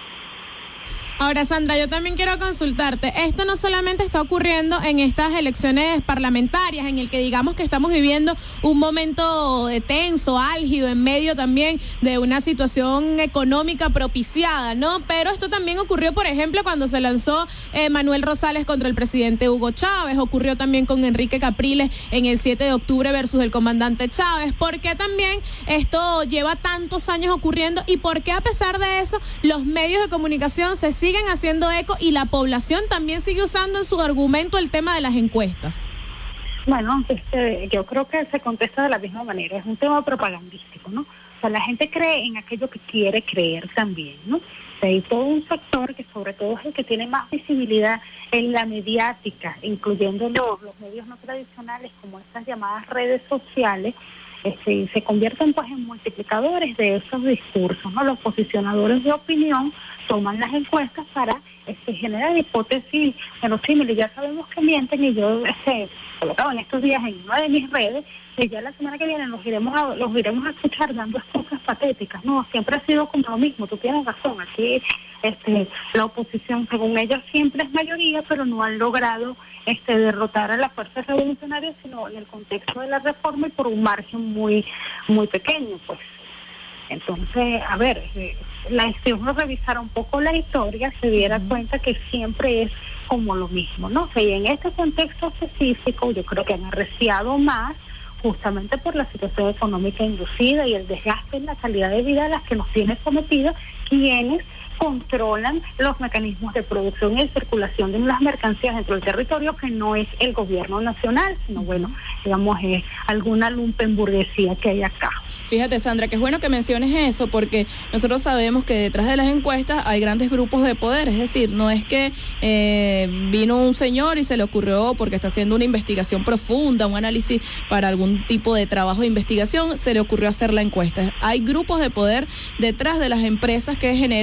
Ahora, Sandra, yo también quiero consultarte. Esto no solamente está ocurriendo en estas elecciones parlamentarias, en el que digamos que estamos viviendo un momento de tenso, álgido, en medio también de una situación económica propiciada, ¿no? Pero esto también ocurrió, por ejemplo, cuando se lanzó eh, Manuel Rosales contra el presidente Hugo Chávez, ocurrió también con Enrique Capriles en el siete de octubre versus el comandante Chávez. ¿Por qué también esto lleva tantos años ocurriendo y por qué a pesar de eso los medios de comunicación se siguen siguen haciendo eco y la población también sigue usando en su argumento el tema de las encuestas? Bueno, este, yo creo que se contesta de la misma manera, es un tema propagandístico, ¿no? O sea, la gente cree en aquello que quiere creer también, ¿no? O sea, hay todo un sector que sobre todo es el que tiene más visibilidad en la mediática, incluyendo los, los medios no tradicionales como estas llamadas redes sociales, Este, se convierten pues en multiplicadores de esos discursos, ¿no? Los posicionadores de opinión toman las encuestas para este, generar hipótesis verosímiles. Ya sabemos que mienten y yo este, colocado en estos días en una de mis redes que ya la semana que viene los iremos a, los iremos a escuchar dando excusas patéticas. No, siempre ha sido como lo mismo, tú tienes razón, aquí este, la oposición según ellos siempre es mayoría, pero no han logrado este, derrotar a las fuerzas revolucionarias, sino en el contexto de la reforma y por un margen muy, muy pequeño, pues. Entonces, a ver, eh, la, si uno revisara un poco la historia, se diera uh-huh. cuenta que siempre es como lo mismo, ¿no? O sea, y en este contexto específico, yo creo que han arreciado más justamente por la situación económica inducida y el desgaste en la calidad de vida a las que nos tiene sometidos quienes controlan los mecanismos de producción y de circulación de las mercancías dentro del territorio, que no es el gobierno nacional, sino, bueno, digamos, es alguna lumpenburguesía que hay acá. Fíjate, Sandra, que es bueno que menciones eso, porque nosotros sabemos que detrás de las encuestas hay grandes grupos de poder, es decir, no es que eh, vino un señor y se le ocurrió porque está haciendo una investigación profunda, un análisis para algún tipo de trabajo de investigación, se le ocurrió hacer la encuesta. Hay grupos de poder detrás de las empresas que generan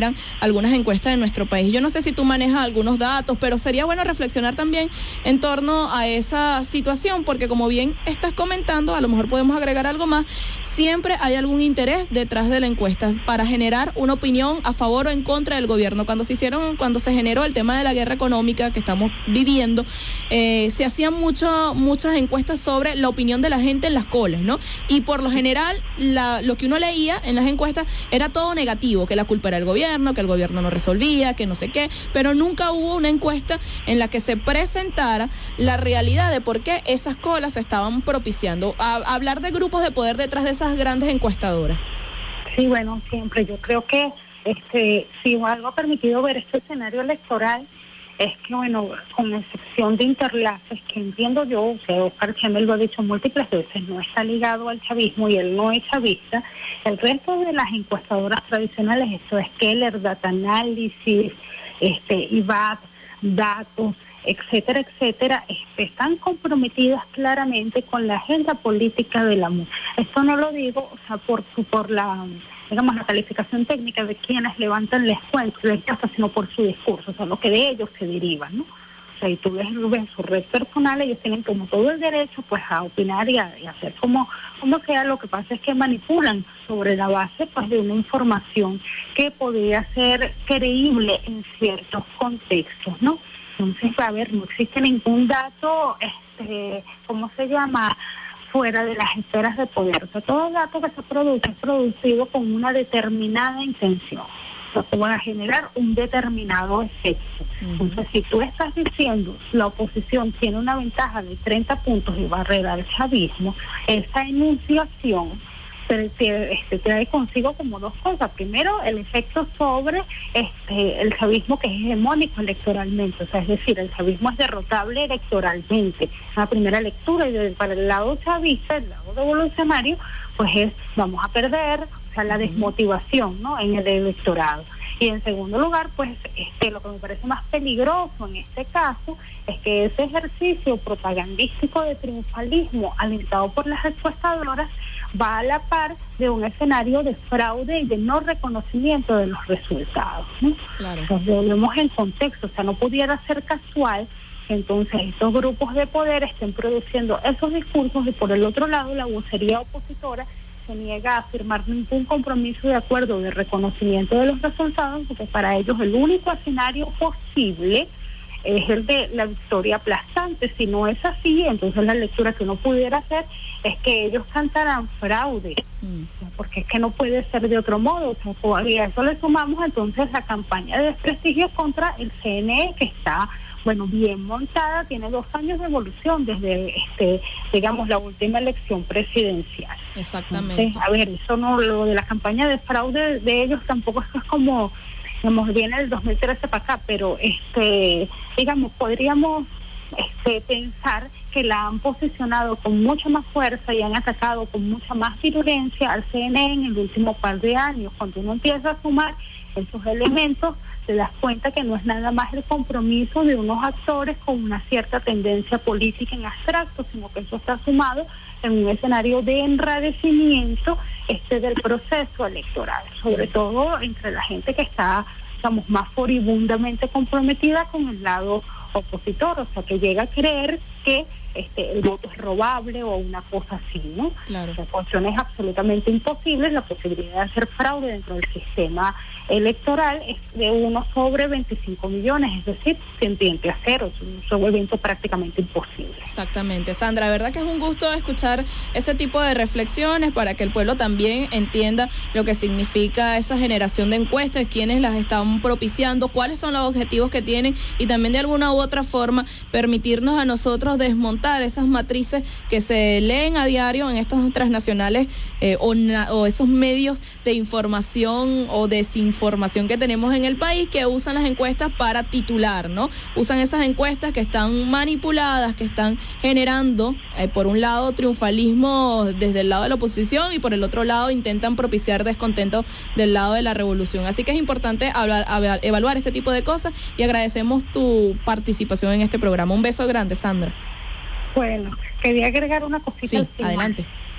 algunas encuestas en nuestro país. Yo no sé si tú manejas algunos datos, pero sería bueno reflexionar también en torno a esa situación, porque como bien estás comentando, a lo mejor podemos agregar algo más, siempre hay algún interés detrás de la encuesta para generar una opinión a favor o en contra del gobierno. Cuando se hicieron, cuando se generó el tema de la guerra económica que estamos viviendo, eh, se hacían mucho, muchas encuestas sobre la opinión de la gente en las colas, ¿no? Y por lo general, la, lo que uno leía en las encuestas era todo negativo, que la culpa era del gobierno, que el gobierno no resolvía, que no sé qué, pero nunca hubo una encuesta en la que se presentara la realidad de por qué esas colas se estaban propiciando. A, a hablar de grupos de poder detrás de esas grandes encuestadoras. Sí, bueno, siempre. Yo creo que este, si algo ha permitido ver este escenario electoral es que, bueno, con excepción de Interlaces, que entiendo yo, o sea, Oscar Chemel lo ha dicho múltiples veces, no está ligado al chavismo y él no es chavista, el resto de las encuestadoras tradicionales, esto es Keller, Data Análisis, este, I V A T, datos, etcétera, etcétera, este, están comprometidas claramente con la agenda política de la M U. Esto no lo digo, o sea, por, por la... digamos, la calificación técnica de quienes levantan las encuestas, sino por su discurso, o sea, lo que de ellos se deriva, ¿no? O sea, y tú ves, ves su red personal, ellos tienen como todo el derecho, pues, a opinar y a, y a hacer como, como sea. Lo que pasa es que manipulan sobre la base, pues, de una información que podría ser creíble en ciertos contextos, ¿no? Entonces, a ver, no existe ningún dato, este, ¿cómo se llama?, fuera de las esferas de poder. O sea, todo dato que se produce es producido con una determinada intención, o sea, que va a generar un determinado efecto. Uh-huh. Entonces, si tú estás diciendo la oposición tiene una ventaja de treinta puntos y barrera al chavismo, esa enunciación te, te, este, trae consigo como dos cosas. Primero, el efecto sobre este el chavismo, que es hegemónico electoralmente, o sea, es decir, el chavismo es derrotable electoralmente. La primera lectura, y de, para el lado chavista, el lado revolucionario, pues es, vamos a perder, o sea, la desmotivación, ¿no?, en el electorado. Y en segundo lugar, pues este lo que me parece más peligroso en este caso es que ese ejercicio propagandístico de triunfalismo alentado por las encuestadoras va a la par de un escenario de fraude y de no reconocimiento de los resultados, ¿no? Claro. Entonces, volvemos en contexto, o sea, no pudiera ser casual que entonces estos grupos de poder estén produciendo esos discursos y por el otro lado la vocería opositora se niega a firmar ningún compromiso de acuerdo de reconocimiento de los resultados, porque para ellos el único escenario posible es el de la victoria aplastante. Si no es así, entonces la lectura que uno pudiera hacer es que ellos cantarán fraude, mm. porque es que no puede ser de otro modo. O sea, y a eso le sumamos entonces la campaña de desprestigio contra el C N E, que está, bueno, bien montada, tiene dos años de evolución desde, este, digamos, la última elección presidencial. Exactamente. Entonces, a ver, eso no, lo de la campaña de fraude de ellos tampoco es como, digamos, viene del dos mil trece para acá, pero, este, digamos, podríamos este, pensar que la han posicionado con mucha más fuerza y han atacado con mucha más virulencia al C N E en el último par de años. Cuando uno empieza a sumar esos elementos, te das cuenta que no es nada más el compromiso de unos actores con una cierta tendencia política en abstracto, sino que eso está sumado en un escenario de enrarecimiento este del proceso electoral, sobre todo entre la gente que está, digamos, más furibundamente comprometida con el lado opositor, o sea, que llega a creer que este el voto es robable o una cosa así, ¿no? Claro. O sea, cuestiones absolutamente imposibles. La posibilidad de hacer fraude dentro del sistema electoral es de uno sobre veinticinco millones, es decir, tendiente a cero, es un evento prácticamente imposible. Exactamente, Sandra, verdad que es un gusto escuchar ese tipo de reflexiones para que el pueblo también entienda lo que significa esa generación de encuestas, quiénes las están propiciando, cuáles son los objetivos que tienen y también de alguna u otra forma permitirnos a nosotros desmontar esas matrices que se leen a diario en estas transnacionales eh, o, na, o esos medios de información o desinformación que tenemos en el país, que usan las encuestas para titular, ¿no? Usan esas encuestas que están manipuladas, que están generando, eh, por un lado, triunfalismo desde el lado de la oposición y por el otro lado intentan propiciar descontento del lado de la revolución. Así que es importante hablar, hablar, evaluar este tipo de cosas y agradecemos tu participación en este programa. Un beso grande, Sandra. Bueno, quería agregar una cosita. Sí, adelante.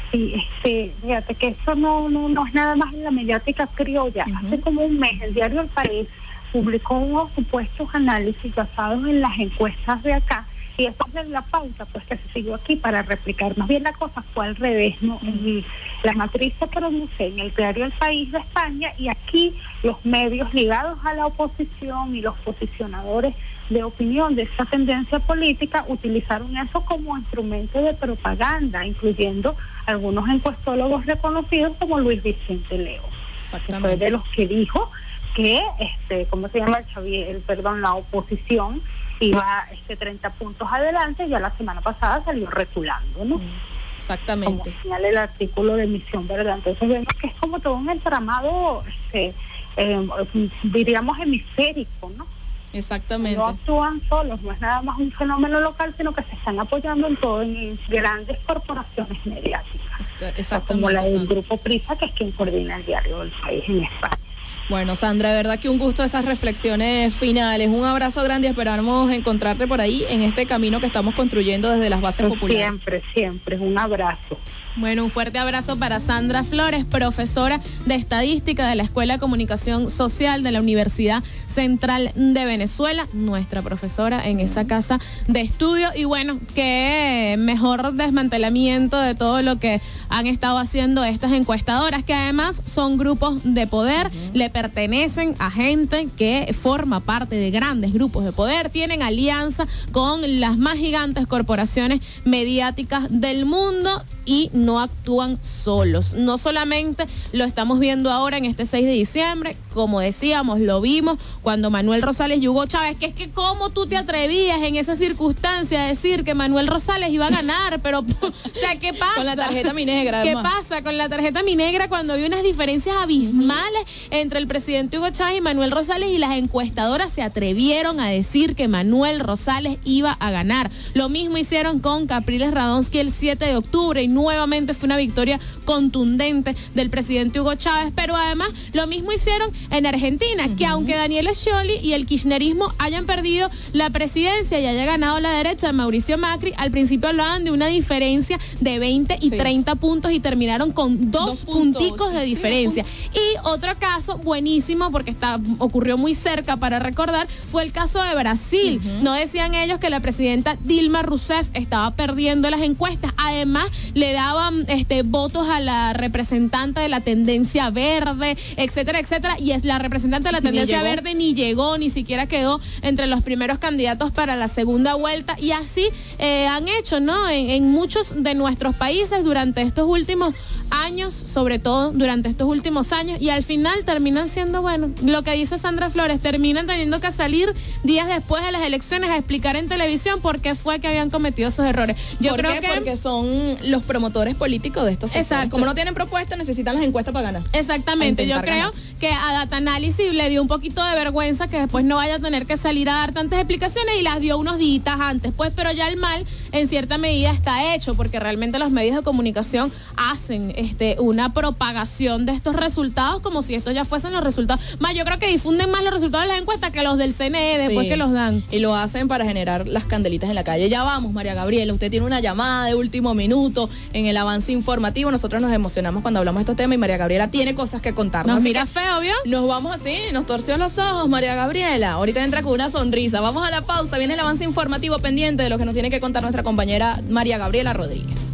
Sí, este, fíjate que eso no, no, no es nada más en la mediática criolla. Uh-huh. Hace como un mes el diario El País publicó unos supuestos análisis basados en las encuestas de acá, y esta es la pauta pues que se siguió aquí para replicar. Más bien la cosa fue al revés, ¿no? Uh-huh. La matriz se produce en el diario El País de España, y aquí los medios ligados a la oposición y los posicionadores de opinión de esta tendencia política utilizaron eso como instrumento de propaganda, incluyendo algunos encuestólogos reconocidos como Luis Vicente Leo. Exactamente. Fue de los que dijo que, este, ¿cómo se llama? El Xavier, el, perdón, la oposición iba este treinta puntos adelante, y ya la semana pasada salió reculando, ¿no? Exactamente. Como señala el artículo de Misión, ¿verdad? Entonces vemos que es como todo un entramado, este, eh, diríamos hemisférico, ¿no? Exactamente. No actúan solos, no es nada más un fenómeno local, sino que se están apoyando en todo, en grandes corporaciones mediáticas. Exactamente. Como la del Sandra. Grupo Prisa, que es quien coordina el diario El País en España. Bueno, Sandra, de verdad que un gusto esas reflexiones finales. Un abrazo grande y esperamos encontrarte por ahí en este camino que estamos construyendo desde las bases populares. Siempre, siempre, un abrazo. Bueno, un fuerte abrazo para Sandra Flores, profesora de Estadística de la Escuela de Comunicación Social de la Universidad Central de Venezuela, nuestra profesora en esa casa de estudio. Y bueno, qué mejor desmantelamiento de todo lo que han estado haciendo estas encuestadoras, que además son grupos de poder, uh-huh. le pertenecen a gente que forma parte de grandes grupos de poder, tienen alianza con las más gigantes corporaciones mediáticas del mundo y no actúan solos. No solamente lo estamos viendo ahora en este seis de diciembre, como decíamos, lo vimos cuando Manuel Rosales y Hugo Chávez, que es que cómo tú te atrevías en esa circunstancia a decir que Manuel Rosales iba a ganar, pero, o sea, ¿qué pasa? Con la tarjeta mi negra. ¿Qué además. pasa con la tarjeta mi negra cuando había unas diferencias abismales uh-huh. entre el presidente Hugo Chávez y Manuel Rosales, y las encuestadoras se atrevieron a decir que Manuel Rosales iba a ganar? Lo mismo hicieron con Capriles Radonsky el siete de octubre, y nuevamente fue una victoria contundente del presidente Hugo Chávez, pero además lo mismo hicieron en Argentina, uh-huh. que aunque Daniel Scioli y el kirchnerismo hayan perdido la presidencia y haya ganado la derecha de Mauricio Macri, al principio hablaban de una diferencia de veinte y sí. treinta puntos, y terminaron con dos, dos punticos de diferencia. Sí, y otro caso buenísimo, porque está, ocurrió muy cerca para recordar, fue el caso de Brasil. Uh-huh. No decían ellos que la presidenta Dilma Rousseff estaba perdiendo las encuestas, además le daban este votos a la representante de la tendencia verde, etcétera, etcétera, y es la representante de la tendencia ni verde ni llegó, ni siquiera quedó entre los primeros candidatos para la segunda vuelta, y así eh, han hecho, ¿no? En, en muchos de nuestros países durante estos últimos años, sobre todo durante estos últimos años, y al final terminan siendo, bueno, lo que dice Sandra Flores, terminan teniendo que salir días después de las elecciones a explicar en televisión por qué fue que habían cometido esos errores. Yo ¿Por creo qué? que Porque son los promotores políticos de estos sectores. Exacto. Como no tienen propuesta, necesitan las encuestas para ganar. Exactamente, yo creo ganar. que a Data Analysis le dio un poquito de vergüenza que después no vaya a tener que salir a dar tantas explicaciones, y las dio unos días antes, pues, pero ya el mal en cierta medida está hecho, porque realmente los medios de comunicación hacen este una propagación de estos resultados como si estos ya fuesen los resultados. Más, yo creo que difunden más los resultados de las encuestas que los del C N E después sí. que los dan. Y lo hacen para generar las candelitas en la calle. Ya vamos, María Gabriela, usted tiene una llamada de último minuto en el avance informativo. Nosotros nos emocionamos cuando hablamos de estos temas, y María Gabriela tiene cosas que contarnos. Nos mira feo, ¿vio? Nos vamos así, nos torció los ojos, María Gabriela. Ahorita entra con una sonrisa. Vamos a la pausa, viene el avance informativo pendiente de lo que nos tiene que contar nuestra compañera María Gabriela Rodríguez.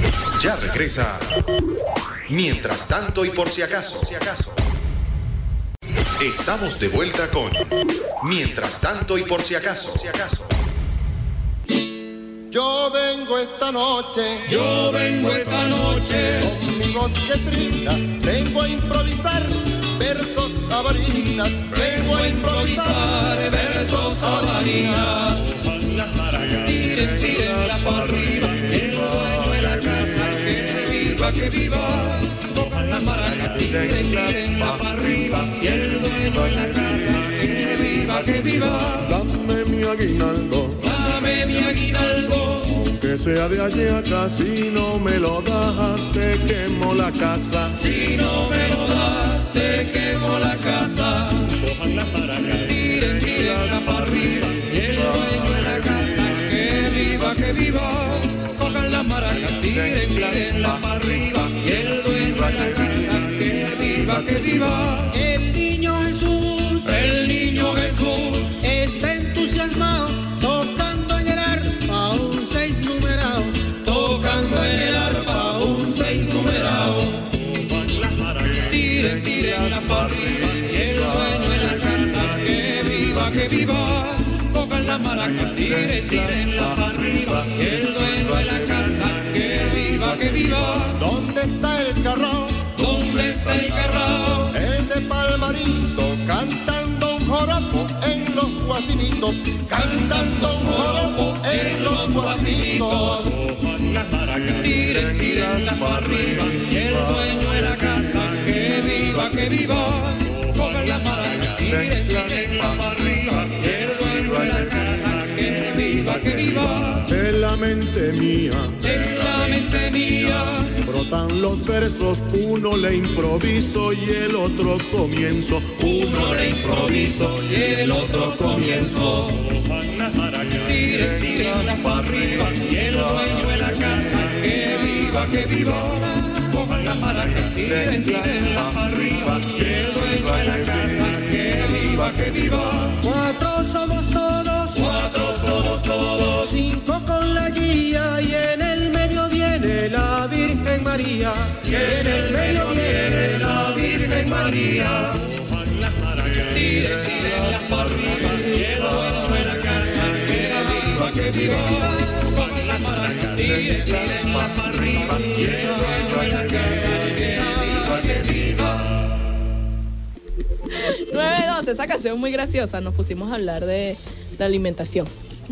Ya regresa. Mientras tanto y por si acaso. Si acaso. Estamos de vuelta con Mientras tanto y por si acaso. Si acaso. Yo vengo esta noche, Yo vengo esta noche, con mi voz que trina, vengo a improvisar versos sabarinas, vengo a improvisar versos sabarinas. Cojan las maracas, tiren, tirenla para arriba, el dueño de la casa que viva, que viva. Cojan las maracas, tiren, tirenla para arriba, y el dueño de la casa que viva, que viva. Dame mi aguinaldo, dame mi aguinaldo, aunque sea de allí acá, si no me lo das te quemo la casa. Si no me lo das te quemo la casa. Cojan las maracas, tiren, tirenla para arriba, y el dueño de la casa que viva, que viva. Cojan las maracas, tiren, tirenla la pa' arriba y el dueño de la casa que viva, que viva. El niño Jesús, el niño Jesús está entusiasmado tocando en el arpa un seis numerado, tocando en el arpa un seis numerado. Tiren, tiren la pa' arriba y el dueño de la casa que viva, que viva. Tocan la maraca, tiren, tiren la pa' arriba y el dueño de la casa que viva, que viva. ¿Dónde está el carrao? ¿Dónde está el carrao? El de Palmarito, cantando un joropo en los guasinitos, cantando un joropo en los guasinitos. Tiren, tiren la pa' arriba y el dueño de la casa que viva, que viva. Cojan la maraca, tiren, tiren la pa' arriba y el dueño de la casa que viva, que viva. En la mente mía, en la mente mía, brotan los versos, uno le improviso y el otro comienzo. Uno le improviso y el otro comienzo. Tiren, tiren la pa' arriba y el dueño de la casa que viva, que viva. Cojan la maraca, tiren, tiren la pa' arriba y el dueño de la casa que viva, que viva. Cuatro somos todos, cuatro somos todos, cinco con la guía y en el medio viene la Virgen María, y en el medio viene la Virgen María. Tiren, tiren la pa' arriba y el dueño de la casa que viva, que viva. Cojan la maraca, tiren, tiren la pa' arriba y el dueño de la casa que viva, que viva. nueve doce, esa canción muy graciosa. Nos pusimos a hablar de la alimentación.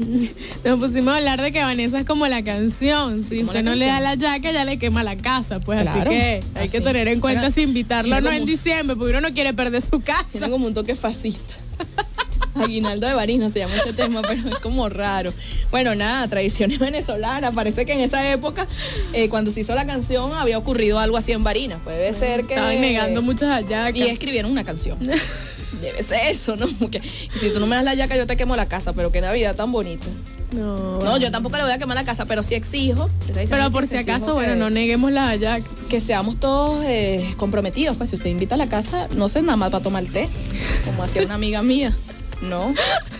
Nos pusimos a hablar de que Vanessa es como la canción. Si usted no le da la yaca, ya le quema la casa. Pues claro, así que hay así. que tener en cuenta Tiene- si invitarlo o tiene no como- en diciembre, porque uno no quiere perder su casa. Tiene como un toque fascista. Aguinaldo de Barinas se llama ese tema, pero es como raro. Bueno, nada, tradiciones venezolanas. Parece que en esa época, eh, cuando se hizo la canción, había ocurrido algo así en Barinas. Puede ser que... Estaban negando muchas hallacas. Y escribieron una canción. Debe ser eso, ¿no? Porque si tú no me das la yaca, yo te quemo la casa. Pero qué Navidad tan bonita. No, No, yo tampoco le voy a quemar la casa, pero sí exijo. Pero por si acaso, bueno, no neguemos la hallacas. Que seamos todos eh, comprometidos. Pues si usted invita a la casa, no sé, nada más para tomar té, como hacía una amiga mía. No.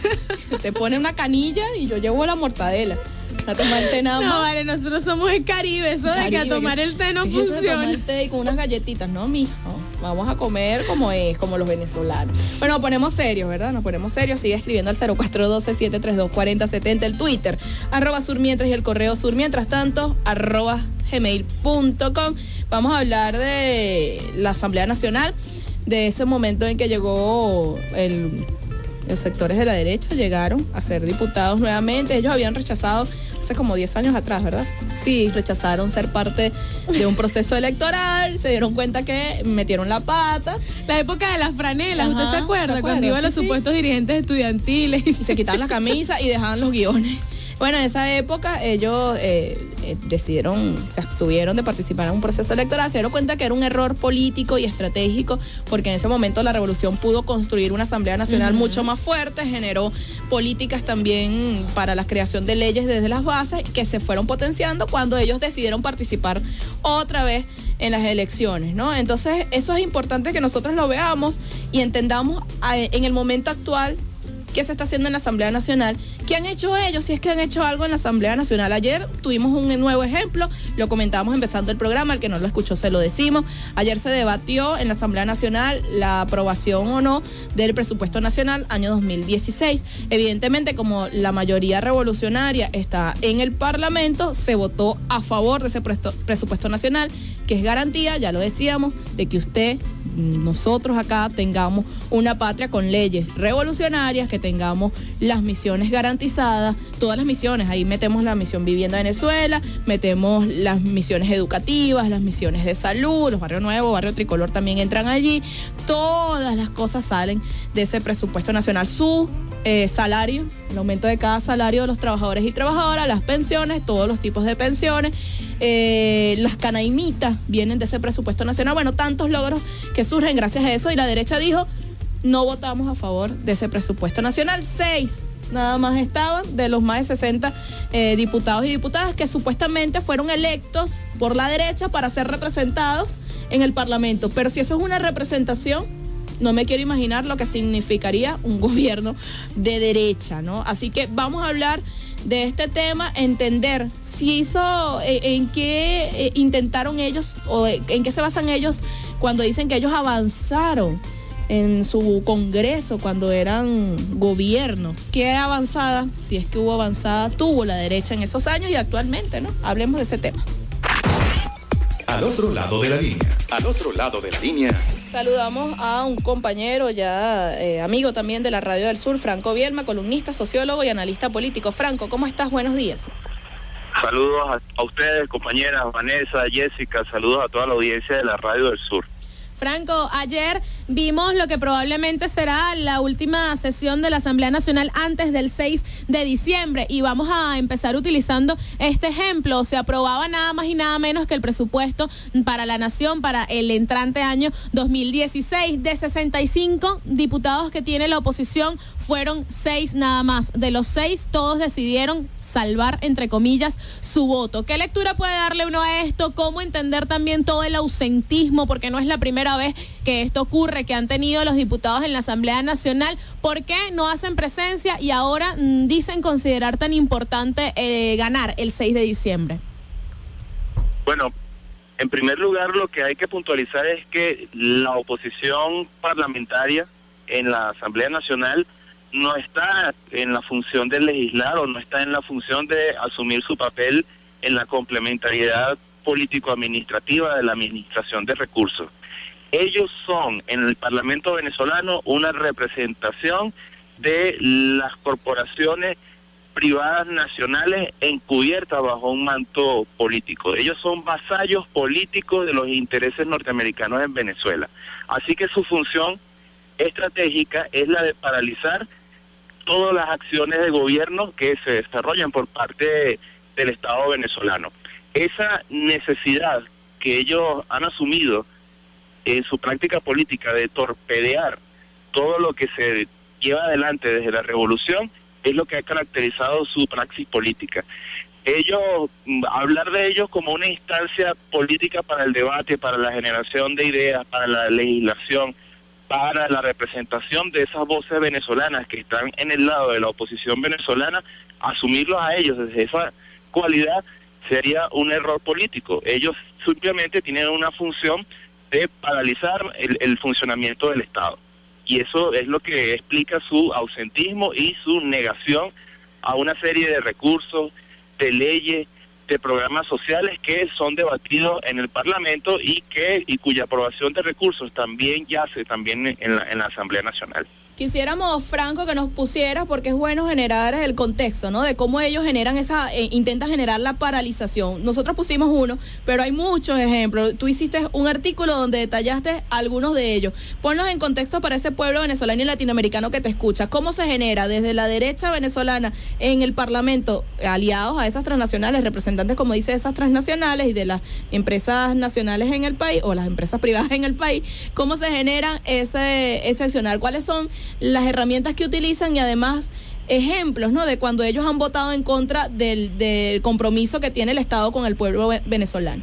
Usted pone una canilla y yo llevo la mortadela. A tomar el té nada más. No, vale, nosotros somos el Caribe. Eso de que a Caribe, tomar que- el té no ¿qué es eso de funciona. tomar el té y con unas galletitas, no, mijo. Vamos a comer como es, como los venezolanos. Bueno, nos ponemos serios, ¿verdad? Nos ponemos serios. Sigue escribiendo al cero cuatro uno dos, siete tres dos, cuatro cero siete cero, el Twitter, arroba surmientras y el correo surmientras tanto, arroba gmail punto com. Vamos a hablar de la Asamblea Nacional, de ese momento en que llegó el, los sectores de la derecha, llegaron a ser diputados nuevamente. Ellos habían rechazado hace como diez años atrás, ¿verdad? Sí. Rechazaron ser parte de un proceso electoral, se dieron cuenta que metieron la pata. La época de las franelas, Ajá, ¿usted se acuerda? ¿se acuerda? Cuando iban Sí, los sí. supuestos dirigentes estudiantiles. Y se quitaban la camisa y dejaban los guiones. Bueno, en esa época ellos eh, eh, decidieron, se abstuvieron de participar en un proceso electoral, se dieron cuenta que era un error político y estratégico, porque en ese momento la revolución pudo construir una Asamblea Nacional Ujú. mucho más fuerte, generó políticas también para la creación de leyes desde las bases que se fueron potenciando cuando ellos decidieron participar otra vez en las elecciones, ¿no? Entonces eso es importante que nosotros lo veamos y entendamos eh, en el momento actual qué se está haciendo en la Asamblea Nacional, qué han hecho ellos, si es que han hecho algo en la Asamblea Nacional. Ayer tuvimos un nuevo ejemplo, lo comentábamos empezando el programa, el que no lo escuchó se lo decimos. Ayer se debatió en la Asamblea Nacional la aprobación o no del presupuesto nacional año dos mil dieciséis. Evidentemente, como la mayoría revolucionaria está en el Parlamento, se votó a favor de ese presto- presupuesto nacional, que es garantía, ya lo decíamos, de que usted, nosotros acá tengamos una patria con leyes revolucionarias, que tengamos las misiones garantizadas, todas las misiones, ahí metemos la misión Vivienda Venezuela, metemos las misiones educativas, las misiones de salud, los barrios nuevos, barrio tricolor también entran allí, todas las cosas salen de ese presupuesto nacional. Su eh, salario, el aumento de cada salario de los trabajadores y trabajadoras, las pensiones, todos los tipos de pensiones, eh, las canaimitas vienen de ese presupuesto nacional. Bueno, tantos logros que surgen gracias a eso, y la derecha dijo: no votamos a favor de ese presupuesto nacional. Seis nada más estaban de los más de sesenta eh, diputados y diputadas que supuestamente fueron electos por la derecha para ser representados en el Parlamento. Pero si eso es una representación, no me quiero imaginar lo que significaría un gobierno de derecha, ¿no? Así que vamos a hablar de este tema, entender si hizo, eh, en qué eh, intentaron ellos o eh, en qué se basan ellos cuando dicen que ellos avanzaron en su Congreso cuando eran gobierno. ¿Qué avanzada, si es que hubo avanzada, tuvo la derecha en esos años y actualmente, ¿no? Hablemos de ese tema. Al otro lado de la línea. Al otro lado de la línea. Saludamos a un compañero ya, eh, amigo también de la Radio del Sur, Franco Bielma, columnista, sociólogo y analista político. Franco, ¿cómo estás? Buenos días. Saludos a, a ustedes, compañeras, Vanessa, Jessica, saludos a toda la audiencia de la Radio del Sur. Franco, ayer vimos lo que probablemente será la última sesión de la Asamblea Nacional antes del seis de diciembre y vamos a empezar utilizando este ejemplo. Se aprobaba nada más y nada menos que el presupuesto para la nación para el entrante año dos mil dieciséis. De sesenta y cinco diputados que tiene la oposición, fueron seis nada más. De los seis, todos decidieron salvar, entre comillas, su voto. ¿Qué lectura puede darle uno a esto? ¿Cómo entender también todo el ausentismo? Porque no es la primera vez que esto ocurre, que han tenido los diputados en la Asamblea Nacional. ¿Por qué no hacen presencia y ahora mmm, dicen considerar tan importante eh, ganar el seis de diciembre? Bueno, en primer lugar, lo que hay que puntualizar es que la oposición parlamentaria en la Asamblea Nacional no está en la función de legislar o no está en la función de asumir su papel en la complementariedad político-administrativa de la administración de recursos. Ellos son en el Parlamento venezolano una representación de las corporaciones privadas nacionales encubiertas bajo un manto político. Ellos son vasallos políticos de los intereses norteamericanos en Venezuela. Así que su función estratégica es la de paralizar todas las acciones de gobierno que se desarrollan por parte de, del Estado venezolano. Esa necesidad que ellos han asumido en su práctica política de torpedear todo lo que se lleva adelante desde la revolución es lo que ha caracterizado su praxis política. Ellos, hablar de ellos como una instancia política para el debate, para la generación de ideas, para la legislación, para la representación de esas voces venezolanas que están en el lado de la oposición venezolana, asumirlos a ellos desde esa cualidad sería un error político. Ellos simplemente tienen una función de paralizar el, el funcionamiento del Estado. Y eso es lo que explica su ausentismo y su negación a una serie de recursos, de leyes, de programas sociales que son debatidos en el Parlamento y que y cuya aprobación de recursos también yace también en la, en la Asamblea Nacional. Quisiéramos, Franco, que nos pusieras, porque es bueno generar el contexto, ¿no? De cómo ellos generan esa, eh, intentan generar la paralización. Nosotros pusimos uno, pero hay muchos ejemplos. Tú hiciste un artículo donde detallaste algunos de ellos. Ponlos en contexto para ese pueblo venezolano y latinoamericano que te escucha. ¿Cómo se genera desde la derecha venezolana en el Parlamento, aliados a esas transnacionales, representantes, como dice, de esas transnacionales y de las empresas nacionales en el país, o las empresas privadas en el país? ¿Cómo se genera ese, ese accionar? ¿Cuáles son las herramientas que utilizan y además ejemplos, ¿no?, de cuando ellos han votado en contra del, del compromiso que tiene el Estado con el pueblo venezolano?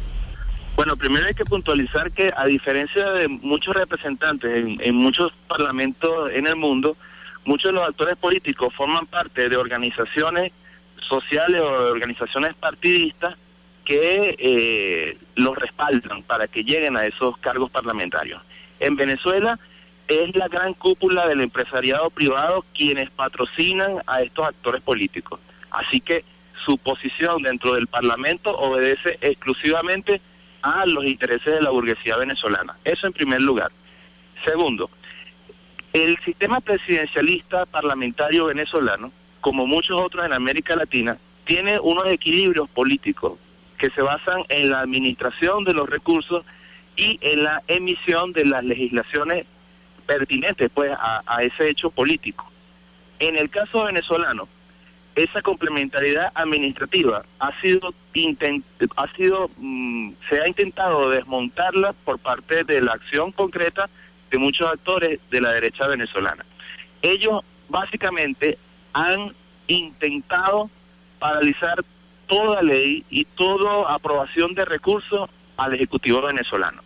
Bueno, primero hay que puntualizar que a diferencia de muchos representantes en, en muchos parlamentos en el mundo, muchos de los actores políticos forman parte de organizaciones sociales o de organizaciones partidistas que eh, los respaldan para que lleguen a esos cargos parlamentarios. En Venezuela es la gran cúpula del empresariado privado quienes patrocinan a estos actores políticos. Así que su posición dentro del Parlamento obedece exclusivamente a los intereses de la burguesía venezolana. Eso en primer lugar. Segundo, el sistema presidencialista parlamentario venezolano, como muchos otros en América Latina, tiene unos equilibrios políticos que se basan en la administración de los recursos y en la emisión de las legislaciones pertinentes pues a, a ese hecho político. En el caso venezolano, esa complementariedad administrativa ha sido intent, ha sido mmm, se ha intentado desmontarla por parte de la acción concreta de muchos actores de la derecha venezolana. Ellos básicamente han intentado paralizar toda ley y toda aprobación de recursos al Ejecutivo venezolano.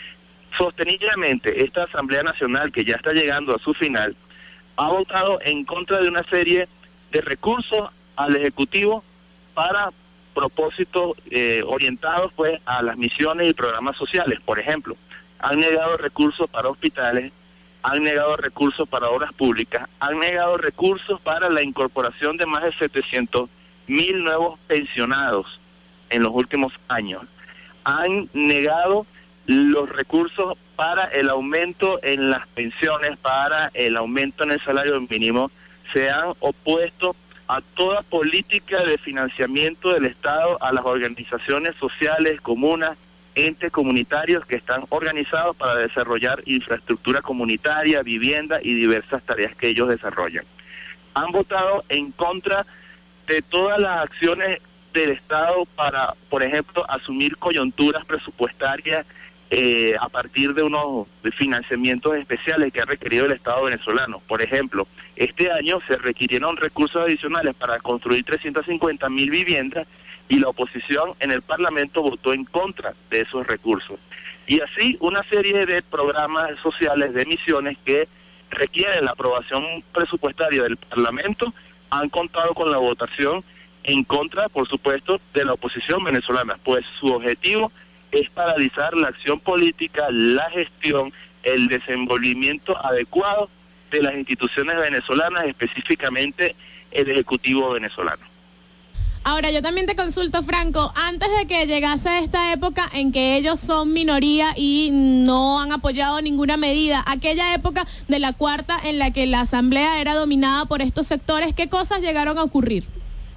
Sostenidamente, esta Asamblea Nacional, que ya está llegando a su final, ha votado en contra de una serie de recursos al Ejecutivo para propósitos eh, orientados pues a las misiones y programas sociales. Por ejemplo, han negado recursos para hospitales, han negado recursos para obras públicas, han negado recursos para la incorporación de más de setecientos mil nuevos pensionados en los últimos años, han negado los recursos para el aumento en las pensiones, para el aumento en el salario mínimo, se han opuesto a toda política de financiamiento del Estado a las organizaciones sociales, comunas, entes comunitarios que están organizados para desarrollar infraestructura comunitaria, vivienda y diversas tareas que ellos desarrollan. Han votado en contra de todas las acciones del Estado para, por ejemplo, asumir coyunturas presupuestarias eh, a partir de unos financiamientos especiales que ha requerido el Estado venezolano. Por ejemplo, este año se requirieron recursos adicionales para construir trescientas cincuenta mil viviendas y la oposición en el Parlamento votó en contra de esos recursos. Y así una serie de programas sociales, de misiones que requieren la aprobación presupuestaria del Parlamento, han contado con la votación en contra, por supuesto, de la oposición venezolana, pues su objetivo es paralizar la acción política, la gestión, el desenvolvimiento adecuado de las instituciones venezolanas, específicamente el Ejecutivo venezolano. Ahora, yo también te consulto, Franco, antes de que llegase esta época en que ellos son minoría y no han apoyado ninguna medida, aquella época de la cuarta en la que la Asamblea era dominada por estos sectores, ¿qué cosas llegaron a ocurrir?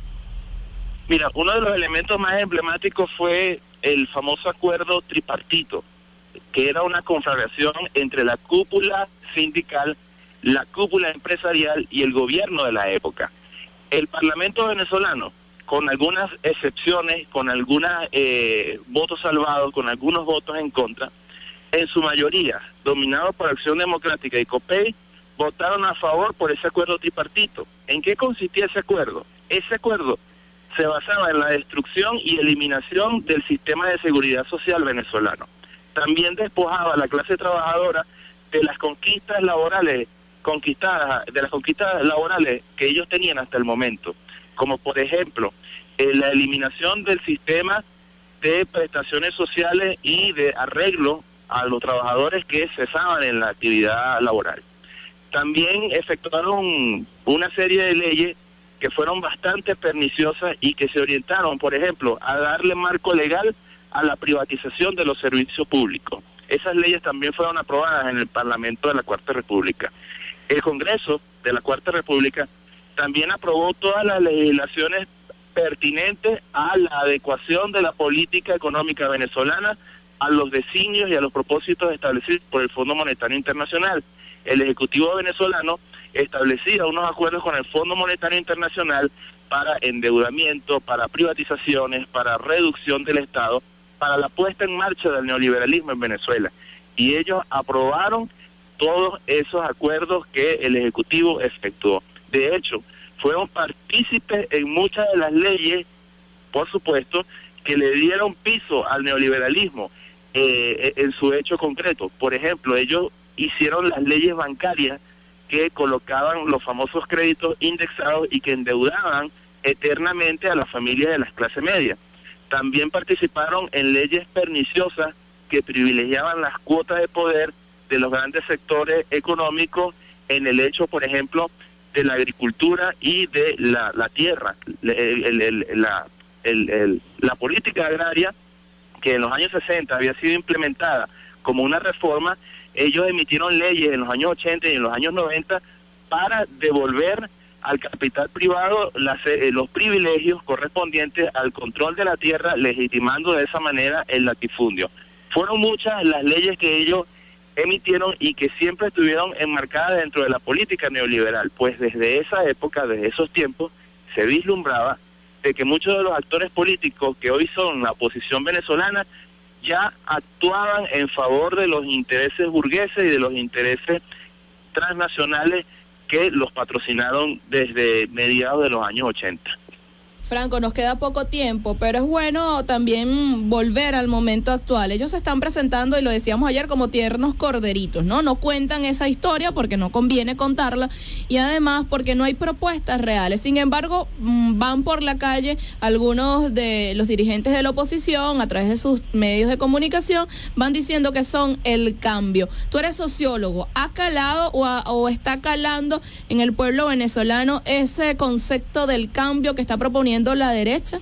Mira, uno de los elementos más emblemáticos fue el famoso acuerdo tripartito, que era una conflagración entre la cúpula sindical, la cúpula empresarial y el gobierno de la época. El Parlamento venezolano, con algunas excepciones, con algunos eh, votos salvados, con algunos votos en contra, en su mayoría, dominado por Acción Democrática y COPEI, votaron a favor por ese acuerdo tripartito. ¿En qué consistía ese acuerdo? Ese acuerdo se basaba en la destrucción y eliminación del sistema de seguridad social venezolano. También despojaba a la clase trabajadora de las conquistas laborales, conquistadas, de las conquistas laborales que ellos tenían hasta el momento, como por ejemplo eh, la eliminación del sistema de prestaciones sociales y de arreglo a los trabajadores que cesaban en la actividad laboral. También efectuaron una serie de leyes que fueron bastante perniciosas y que se orientaron, por ejemplo, a darle marco legal a la privatización de los servicios públicos. Esas leyes también fueron aprobadas en el Parlamento de la Cuarta República. El Congreso de la Cuarta República también aprobó todas las legislaciones pertinentes a la adecuación de la política económica venezolana a los designios y a los propósitos establecidos por el Fondo Monetario Internacional. El Ejecutivo venezolano establecía unos acuerdos con el Fondo Monetario Internacional para endeudamiento, para privatizaciones, para reducción del Estado, para la puesta en marcha del neoliberalismo en Venezuela. Y ellos aprobaron todos esos acuerdos que el Ejecutivo efectuó. De hecho, fueron partícipes en muchas de las leyes, por supuesto, que le dieron piso al neoliberalismo eh, en su hecho concreto. Por ejemplo, ellos hicieron las leyes bancarias que colocaban los famosos créditos indexados y que endeudaban eternamente a las familias de las clases medias. También participaron en leyes perniciosas que privilegiaban las cuotas de poder de los grandes sectores económicos en el hecho, por ejemplo, de la agricultura y de la, la tierra. El, el, el, la, el, el, la política agraria, que en los años sesenta había sido implementada como una reforma, ellos emitieron leyes en los años ochenta y en los años noventa para devolver al capital privado las, eh, los privilegios correspondientes al control de la tierra, legitimando de esa manera el latifundio. Fueron muchas las leyes que ellos emitieron y que siempre estuvieron enmarcadas dentro de la política neoliberal, pues desde esa época, desde esos tiempos, se vislumbraba de que muchos de los actores políticos que hoy son la oposición venezolana ya actuaban en favor de los intereses burgueses y de los intereses transnacionales que los patrocinaron desde mediados de los años ochenta. Franco, nos queda poco tiempo, pero es bueno también volver al momento actual. Ellos se están presentando, y lo decíamos ayer, como tiernos corderitos, ¿no? No cuentan esa historia porque no conviene contarla, y además porque no hay propuestas reales. Sin embargo, van por la calle algunos de los dirigentes de la oposición, a través de sus medios de comunicación, van diciendo que son el cambio. Tú eres sociólogo, ¿ha calado o, a, o está calando en el pueblo venezolano ese concepto del cambio que está proponiendo la derecha?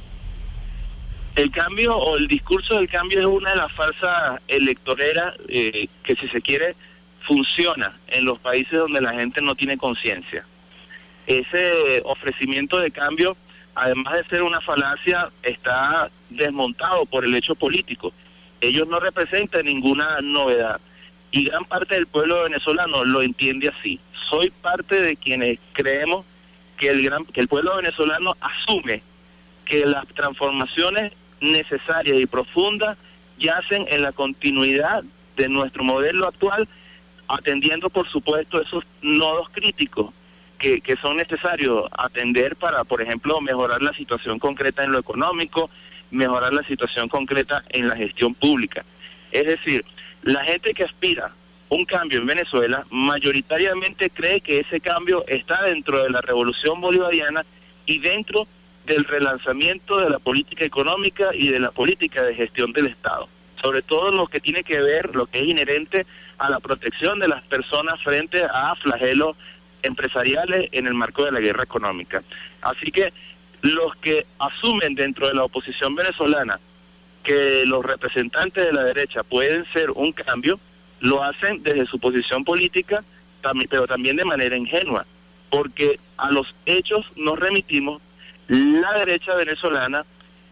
El cambio o el discurso del cambio es una de las falsas electoreras eh, que, si se quiere, funciona en los países donde la gente no tiene conciencia. Ese ofrecimiento de cambio, además de ser una falacia, está desmontado por el hecho político. Ellos no representan ninguna novedad y gran parte del pueblo venezolano lo entiende así. Soy parte de quienes creemos que el gran que el pueblo venezolano asume que las transformaciones necesarias y profundas yacen en la continuidad de nuestro modelo actual, atendiendo por supuesto esos nodos críticos que, que son necesarios atender para, por ejemplo, mejorar la situación concreta en lo económico, mejorar la situación concreta en la gestión pública. Es decir, la gente que aspira un cambio en Venezuela mayoritariamente cree que ese cambio está dentro de la revolución bolivariana y dentro del relanzamiento de la política económica y de la política de gestión del Estado, sobre todo lo que tiene que ver, lo que es inherente a la protección de las personas frente a flagelos empresariales en el marco de la guerra económica. Así que los que asumen dentro de la oposición venezolana que los representantes de la derecha pueden ser un cambio, lo hacen desde su posición política, pero también de manera ingenua, porque a los hechos nos remitimos. La derecha venezolana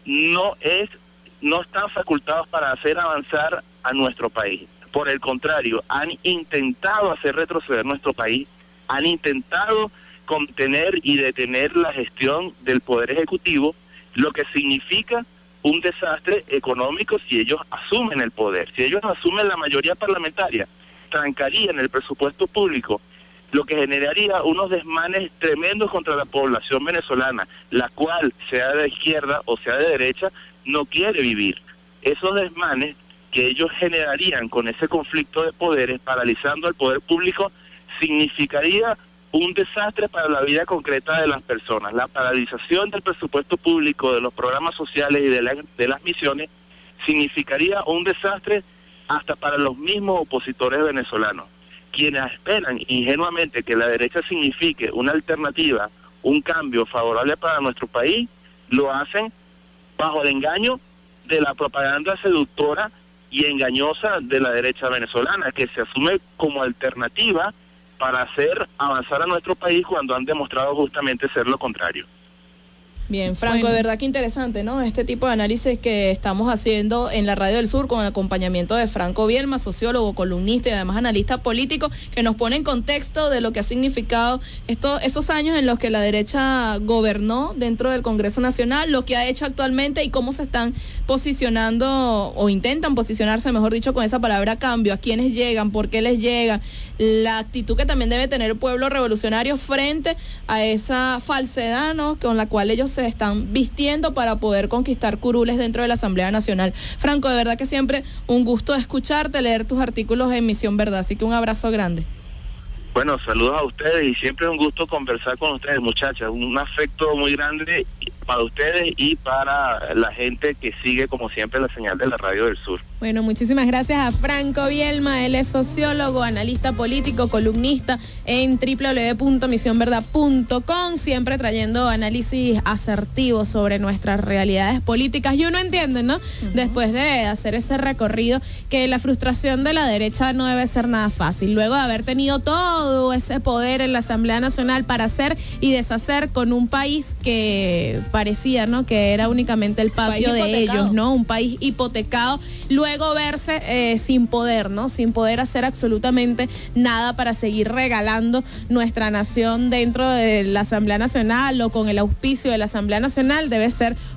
no es, no están facultados para hacer avanzar a nuestro país. Por el contrario, han intentado hacer retroceder nuestro país, han intentado contener y detener la gestión del Poder Ejecutivo, lo que significa un desastre económico si ellos asumen el poder. Si ellos asumen la mayoría parlamentaria, trancarían el presupuesto público, lo que generaría unos desmanes tremendos contra la población venezolana, la cual, sea de izquierda o sea de derecha, no quiere vivir. Esos desmanes que ellos generarían con ese conflicto de poderes, paralizando al poder público, significaría un desastre para la vida concreta de las personas. La paralización del presupuesto público, de los programas sociales y de, la, de las misiones, significaría un desastre hasta para los mismos opositores venezolanos, quienes esperan ingenuamente que la derecha signifique una alternativa, un cambio favorable para nuestro país, lo hacen bajo el engaño de la propaganda seductora y engañosa de la derecha venezolana, que se asume como alternativa para hacer avanzar a nuestro país cuando han demostrado justamente ser lo contrario. Bien, Franco, bueno, de verdad que interesante, ¿no? Este tipo de análisis que estamos haciendo en la Radio del Sur con el acompañamiento de Franco Bielma, sociólogo, columnista y además analista político, que nos pone en contexto de lo que ha significado esto, esos años en los que la derecha gobernó dentro del Congreso Nacional, lo que ha hecho actualmente y cómo se están posicionando o intentan posicionarse, mejor dicho, con esa palabra cambio, a quiénes llegan, por qué les llegan, la actitud que también debe tener el pueblo revolucionario frente a esa falsedad, ¿no?, con la cual ellos se están vistiendo para poder conquistar curules dentro de la Asamblea Nacional. Franco, de verdad que siempre un gusto escucharte, leer tus artículos en Misión Verdad, así que un abrazo grande. Bueno, saludos a ustedes y siempre es un gusto conversar con ustedes, muchachas. Un afecto muy grande para ustedes y para la gente que sigue, como siempre, la señal de la Radio del Sur. Bueno, muchísimas gracias a Franco Bielma. Él es sociólogo, analista político, columnista en doble u doble u doble u punto misión verdad punto com, siempre trayendo análisis asertivos sobre nuestras realidades políticas. Y uno entiende, ¿no? Uh-huh. Después de hacer ese recorrido, que la frustración de la derecha no debe ser nada fácil. Luego de haber tenido todo ese poder en la Asamblea Nacional para hacer y deshacer con un país que parecía, ¿no?, que era únicamente el patio de ellos, ¿no? Un país hipotecado. Luego verse eh, sin poder, ¿no? Sin poder hacer absolutamente nada para seguir regalando nuestra nación dentro de la Asamblea Nacional o con el auspicio de la Asamblea Nacional, debe ser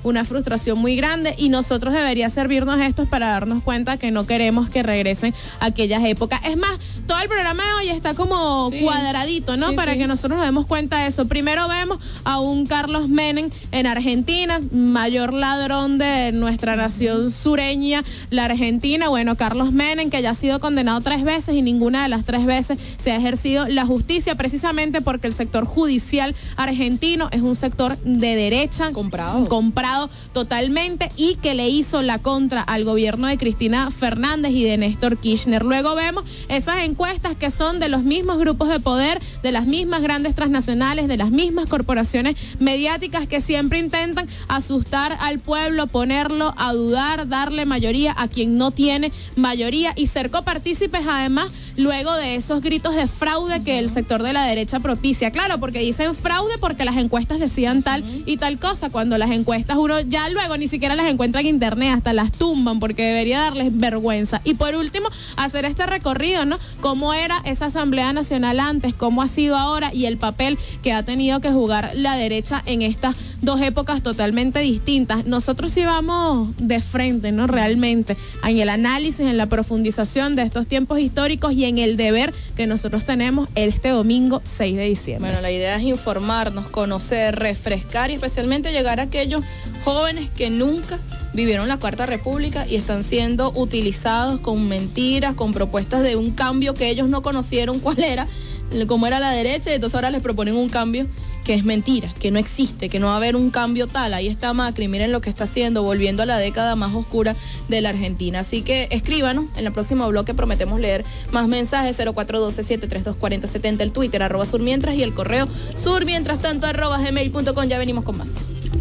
una frustración muy grande y nosotros debería servirnos esto para darnos cuenta que no queremos que regresen aquellas épocas. Es más, todo el programa de hoy está como sí. cuadradito, ¿no? Sí, para sí. que nosotros nos demos cuenta de eso. Primero vemos a un Carlos Menem en Argentina, mayor ladrón de nuestra nación sureña, la Argentina. Bueno, Carlos Menem, que ya ha sido condenado tres veces y ninguna de las tres veces se ha ejercido la justicia, precisamente porque el sector judicial argentino es un sector de derecha, comprado, comprado totalmente, y que le hizo la contra al gobierno de Cristina Fernández y de Néstor Kirchner. Luego vemos esas encuestas que son de los mismos grupos de poder, de las mismas grandes transnacionales, de las mismas corporaciones mediáticas que siempre intentan asustar al pueblo, ponerlo a dudar, darle mayoría a quien no tiene mayoría y ser copartícipes además luego de esos gritos de fraude que el sector de la derecha propicia. Claro, porque dicen fraude porque las encuestas decían tal y tal cosa, cuando las encuestas uno ya luego ni siquiera las encuentra en internet, hasta las tumban porque debería darles vergüenza. Y por último, hacer este recorrido, ¿no? Cómo era esa Asamblea Nacional antes, cómo ha sido ahora y el papel que ha tenido que jugar la derecha en estas dos épocas totalmente distintas. Nosotros sí vamos de frente, ¿no? Realmente, en el análisis, en la profundización de estos tiempos históricos y en el deber que nosotros tenemos este domingo seis de diciembre. Bueno, la idea es informarnos, conocer, refrescar y especialmente llegar a aquellos jóvenes que nunca vivieron la Cuarta República y están siendo utilizados con mentiras, con propuestas de un cambio que ellos no conocieron cuál era, cómo era la derecha, y entonces ahora les proponen un cambio que es mentira, que no existe, que no va a haber un cambio tal. Ahí está Macri, miren lo que está haciendo, volviendo a la década más oscura de la Argentina. Así que escríbanos, en el próximo bloque prometemos leer más mensajes. Cero cuatro uno dos, siete tres dos, cuatro cero siete cero, el Twitter, arroba surmientras, y el correo surmientras-tanto, arroba gmail punto com. Ya venimos con más.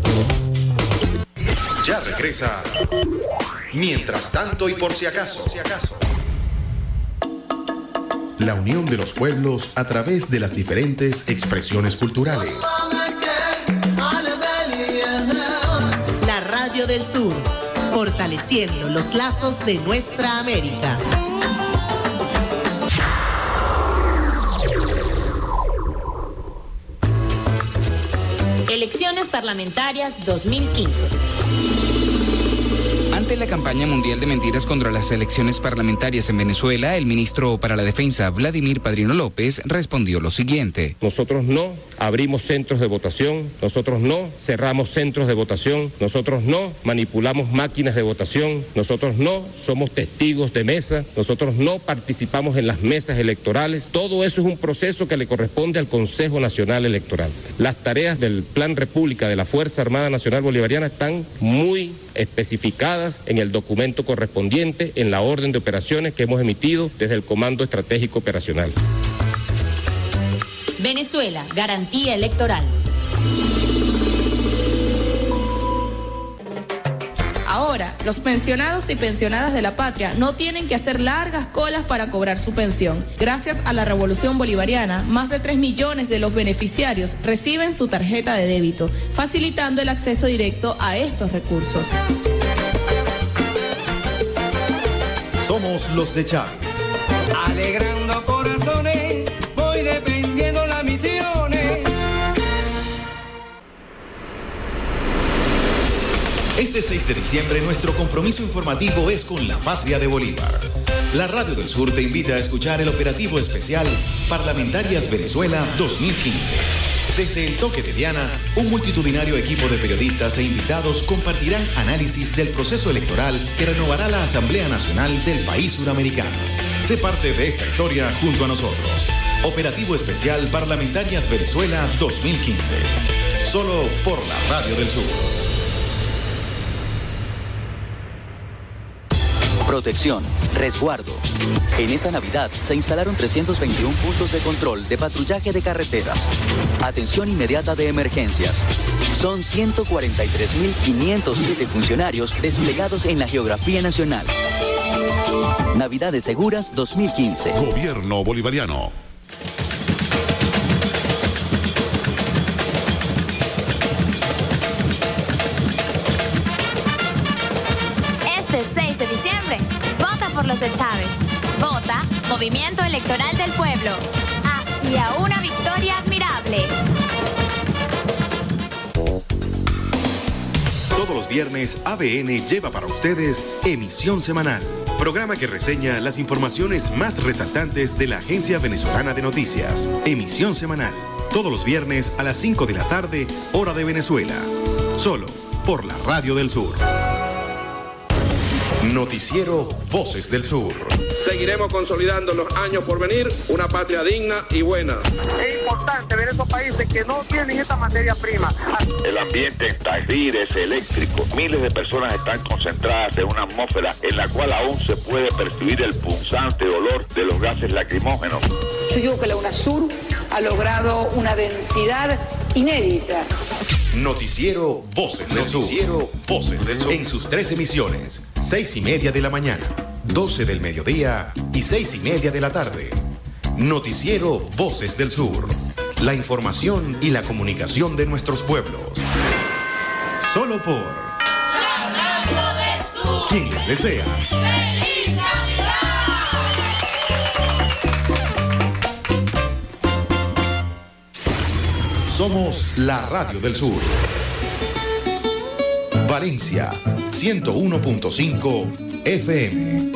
Ya regresa Mientras Tanto y Por Si Acaso. La unión de los pueblos a través de las diferentes expresiones culturales. La Radio del Sur, fortaleciendo los lazos de nuestra América. Elecciones parlamentarias dos mil quince. Ante la campaña mundial de mentiras contra las elecciones parlamentarias en Venezuela, el ministro para la Defensa, Vladimir Padrino López, respondió lo siguiente. Nosotros no abrimos centros de votación, nosotros no cerramos centros de votación, nosotros no manipulamos máquinas de votación, nosotros no somos testigos de mesa, nosotros no participamos en las mesas electorales. Todo eso es un proceso que le corresponde al Consejo Nacional Electoral. Las tareas del Plan República de la Fuerza Armada Nacional Bolivariana están muy especificadas en el documento correspondiente, en la orden de operaciones que hemos emitido desde el Comando Estratégico Operacional. Venezuela, garantía electoral. Ahora, los pensionados y pensionadas de la patria no tienen que hacer largas colas para cobrar su pensión. Gracias a la Revolución Bolivariana, más de tres millones de los beneficiarios reciben su tarjeta de débito, facilitando el acceso directo a estos recursos. Somos los de Chávez. Alegrando corazones, voy defendiendo las misiones. Este seis de diciembre nuestro compromiso informativo es con la patria de Bolívar. La Radio del Sur te invita a escuchar el operativo especial Parlamentarias Venezuela dos mil quince. Desde el toque de Diana, un multitudinario equipo de periodistas e invitados compartirán análisis del proceso electoral que renovará la Asamblea Nacional del país suramericano. Sé parte de esta historia junto a nosotros. Operativo especial Parlamentarias Venezuela dos mil quince. Solo por la Radio del Sur. Protección, resguardo. En esta Navidad se instalaron trescientos veintiún puntos de control de patrullaje de carreteras. Atención inmediata de emergencias. Son ciento cuarenta y tres mil quinientos siete funcionarios desplegados en la geografía nacional. Navidades Seguras dos mil quince. Gobierno Bolivariano. Por los de Chávez. Vota Movimiento Electoral del Pueblo. Hacia una victoria admirable. Todos los viernes A B N lleva para ustedes Emisión Semanal, programa que reseña las informaciones más resaltantes de la Agencia Venezolana de Noticias. Emisión Semanal, todos los viernes a las cinco de la tarde, hora de Venezuela. Solo por la Radio del Sur. Noticiero Voces del Sur. Seguiremos consolidando en los años por venir una patria digna y buena. Es importante ver esos países que no tienen esta materia prima. El ambiente en Tahrir es eléctrico. Miles de personas están concentradas en una atmósfera en la cual aún se puede percibir el punzante olor de los gases lacrimógenos. Yo digo que la UNASUR ha logrado una densidad inédita. Noticiero Voces del Sur. Noticiero Voces del Sur. En sus tres emisiones, seis y media de la mañana, doce del mediodía y seis y media de la tarde. Noticiero Voces del Sur. La información y la comunicación de nuestros pueblos. Solo por La Radio del Sur. quien les desea ¡Feliz Navidad! Somos la Radio del Sur. Valencia, ciento uno punto cinco F M.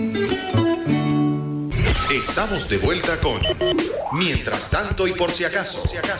Estamos de vuelta con Mientras tanto y por si acaso.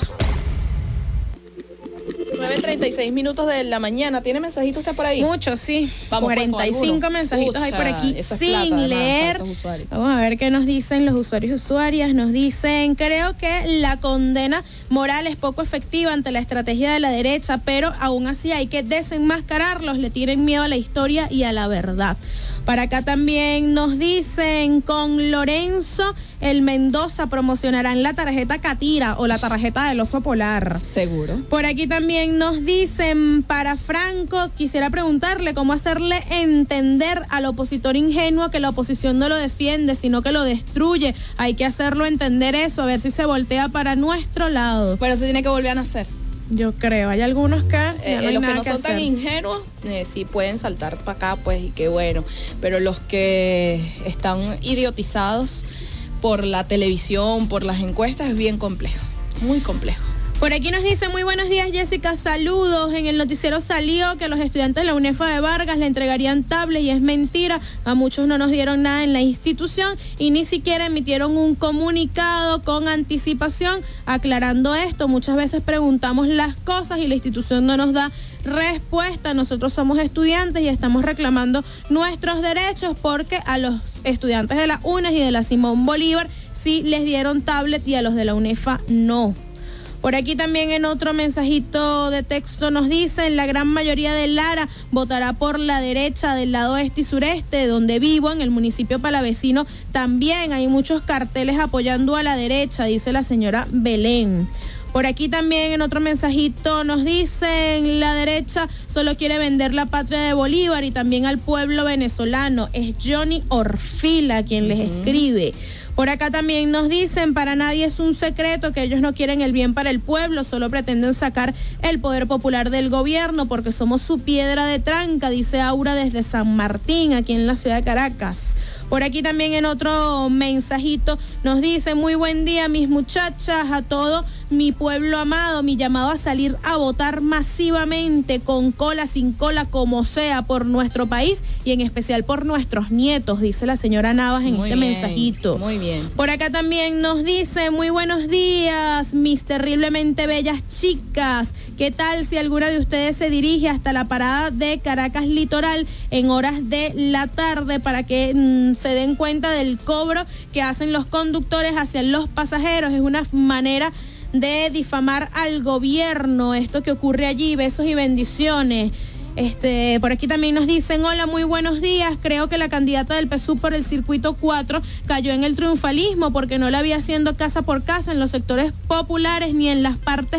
nueve treinta y seis minutos de la mañana. ¿Tiene mensajitos usted por ahí? Muchos, sí. Vamos, cuarenta y cinco pues, mensajitos hay por aquí eso es sin plata, además, leer. Vamos a ver qué nos dicen los usuarios y usuarias. Nos dicen, creo que la condena moral es poco efectiva ante la estrategia de la derecha, pero aún así hay que desenmascararlos. Le tienen miedo a la historia y a la verdad. Para acá también nos dicen, con Lorenzo, el Mendoza promocionarán la tarjeta Catira o la tarjeta del oso polar. Seguro. Por aquí también nos dicen, para Franco, quisiera preguntarle cómo hacerle entender al opositor ingenuo que la oposición no lo defiende, sino que lo destruye. Hay que hacerlo entender eso, a ver si se voltea para nuestro lado. Pero se tiene que volver a nacer. Yo creo, hay algunos que ya eh, no hay los nada que no que son hacer. tan ingenuos eh, sí pueden saltar para acá, pues, y qué bueno, pero los que están idiotizados por la televisión, por las encuestas, es bien complejo, muy complejo. Por aquí nos dice, muy buenos días, Jessica, saludos. En el noticiero salió que los estudiantes de la UNEFA de Vargas le entregarían tablets y es mentira. A muchos no nos dieron nada en la institución y ni siquiera emitieron un comunicado con anticipación aclarando esto. Muchas veces preguntamos las cosas y la institución no nos da respuesta. Nosotros somos estudiantes y estamos reclamando nuestros derechos porque a los estudiantes de la UNES y de la Simón Bolívar sí les dieron tablet y a los de la UNEFA no. Por aquí también en otro mensajito de texto nos dicen, la gran mayoría de Lara votará por la derecha del lado este y sureste, donde vivo, en el municipio palavecino, también hay muchos carteles apoyando a la derecha, dice la señora Belén. Por aquí también en otro mensajito nos dicen, la derecha solo quiere vender la patria de Bolívar y también al pueblo venezolano. Es Johnny Orfila quien les uh-huh. escribe. Por acá también nos dicen, para nadie es un secreto que ellos no quieren el bien para el pueblo, solo pretenden sacar el poder popular del gobierno porque somos su piedra de tranca, dice Aura desde San Martín, aquí en la ciudad de Caracas. Por aquí también en otro mensajito nos dice, muy buen día mis muchachas, a todo mi pueblo amado, mi llamado a salir a votar masivamente, con cola, sin cola, como sea, por nuestro país y en especial por nuestros nietos, dice la señora Navas en muy este bien, mensajito. Muy bien. Por acá también nos dice, muy buenos días, mis terriblemente bellas chicas. ¿Qué tal si alguna de ustedes se dirige hasta la parada de Caracas Litoral en horas de la tarde para que mmm, se den cuenta del cobro que hacen los conductores hacia los pasajeros? Es una manera de difamar al gobierno, esto que ocurre allí. Besos y bendiciones. Este, por aquí también nos dicen, hola, muy buenos días, creo que la candidata del P S U V por el circuito cuatro cayó en el triunfalismo porque no la había haciendo casa por casa en los sectores populares ni en las partes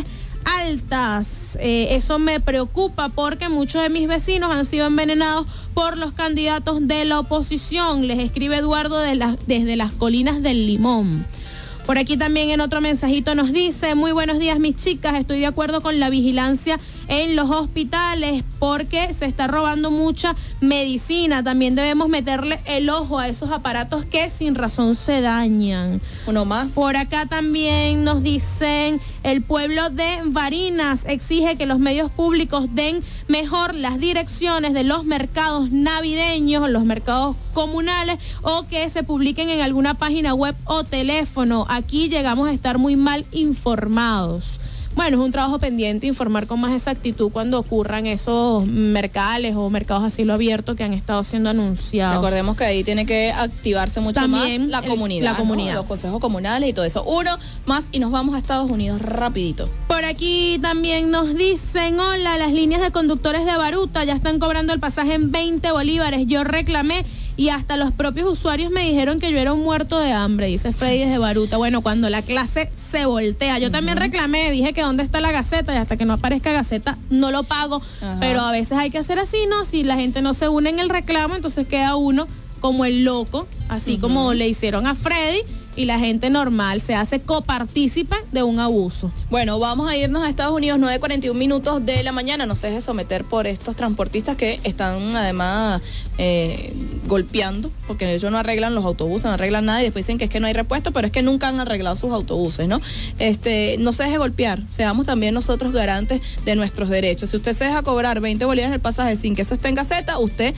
altas. Eh, eso me preocupa porque muchos de mis vecinos han sido envenenados por los candidatos de la oposición, les escribe Eduardo de la, desde las colinas del Limón. Por aquí también en otro mensajito nos dice, muy buenos días mis chicas, estoy de acuerdo con la vigilancia en los hospitales porque se está robando mucha medicina. También debemos meterle el ojo a esos aparatos que sin razón se dañan. Uno más. Por acá también nos dicen, el pueblo de Barinas exige que los medios públicos den mejor las direcciones de los mercados navideños, los mercados comunales, o que se publiquen en alguna página web o teléfono. Aquí llegamos a estar muy mal informados. Bueno, es un trabajo pendiente informar con más exactitud cuando ocurran esos mercales o mercados a cielo abierto que han estado siendo anunciados. Recordemos que ahí tiene que activarse mucho También más la el, comunidad, la comunidad. ¿no? Los consejos comunales y todo eso. Uno más y nos vamos a Estados Unidos rapidito. Por aquí también nos dicen, hola, las líneas de conductores de Baruta ya están cobrando el pasaje en veinte bolívares. Yo reclamé y hasta los propios usuarios me dijeron que yo era un muerto de hambre, dice Freddy desde Baruta. Bueno, cuando la clase se voltea. Yo uh-huh. también reclamé, dije que dónde está la Gaceta, y hasta que no aparezca Gaceta no lo pago. Uh-huh. Pero a veces hay que hacer así, ¿no? Si la gente no se une en el reclamo, entonces queda uno como el loco, así uh-huh. como le hicieron a Freddy, y la gente normal se hace copartícipe de un abuso. Bueno, vamos a irnos a Estados Unidos, nueve cuarenta y un minutos de la mañana. No se deje someter por estos transportistas que están además eh, golpeando, porque ellos no arreglan los autobuses, no arreglan nada, y después dicen que es que no hay repuesto, pero es que nunca han arreglado sus autobuses, ¿no? Este, no se deje golpear, seamos también nosotros garantes de nuestros derechos. Si usted se deja cobrar veinte bolívares el pasaje sin que eso esté en Gaceta, usted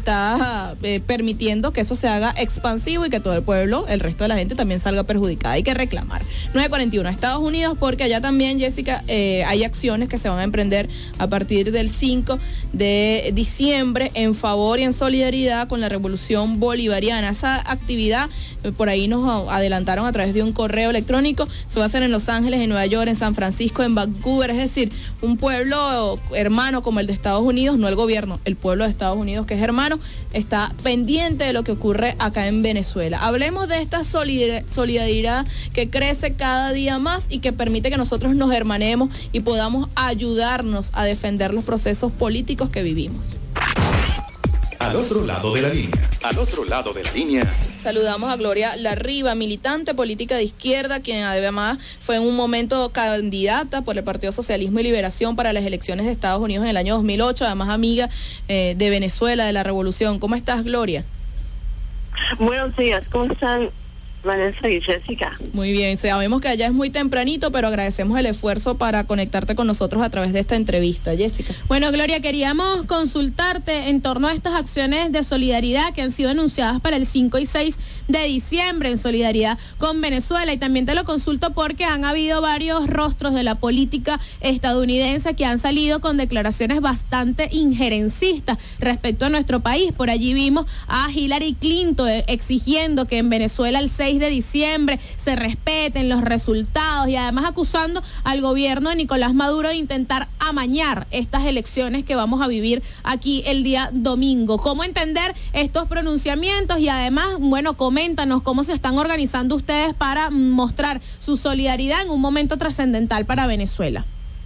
está eh, permitiendo que eso se haga expansivo y que todo el pueblo, el resto de la gente también también salga perjudicada. Hay que reclamar. nueve cuarenta y uno, Estados Unidos, porque allá también, Jessica, eh, hay acciones que se van a emprender a partir del cinco de diciembre en favor y en solidaridad con la Revolución Bolivariana. Esa actividad, eh, por ahí nos adelantaron a través de un correo electrónico, se va a hacer en Los Ángeles, en Nueva York, en San Francisco, en Vancouver, es decir, un pueblo hermano como el de Estados Unidos, no el gobierno, el pueblo de Estados Unidos, que es hermano, está pendiente de lo que ocurre acá en Venezuela. Hablemos de esta solidaridad solidaridad que crece cada día más y que permite que nosotros nos hermanemos y podamos ayudarnos a defender los procesos políticos que vivimos. Al otro lado de la línea. Al otro lado de la línea. Saludamos a Gloria Larriba, militante política de izquierda, quien además fue en un momento candidata por el Partido Socialismo y Liberación para las elecciones de Estados Unidos en el año dos mil ocho, además amiga eh, de Venezuela, de la Revolución. ¿Cómo estás, Gloria? Buenos días, ¿cómo están Vanessa y Jessica? Muy bien, sabemos que allá es muy tempranito, pero agradecemos el esfuerzo para conectarte con nosotros a través de esta entrevista, Jessica. Bueno, Gloria, queríamos consultarte en torno a estas acciones de solidaridad que han sido anunciadas para el cinco y seis de diciembre en solidaridad con Venezuela, y también te lo consulto porque han habido varios rostros de la política estadounidense que han salido con declaraciones bastante injerencistas respecto a nuestro país. Por allí vimos a Hillary Clinton exigiendo que en Venezuela el seis de diciembre se respeten los resultados, y además acusando al gobierno de Nicolás Maduro de intentar amañar estas elecciones que vamos a vivir aquí el día domingo. ¿Cómo entender estos pronunciamientos? Y además, bueno, coméntanos cómo se están organizando ustedes para mostrar su solidaridad en un momento trascendental para Venezuela.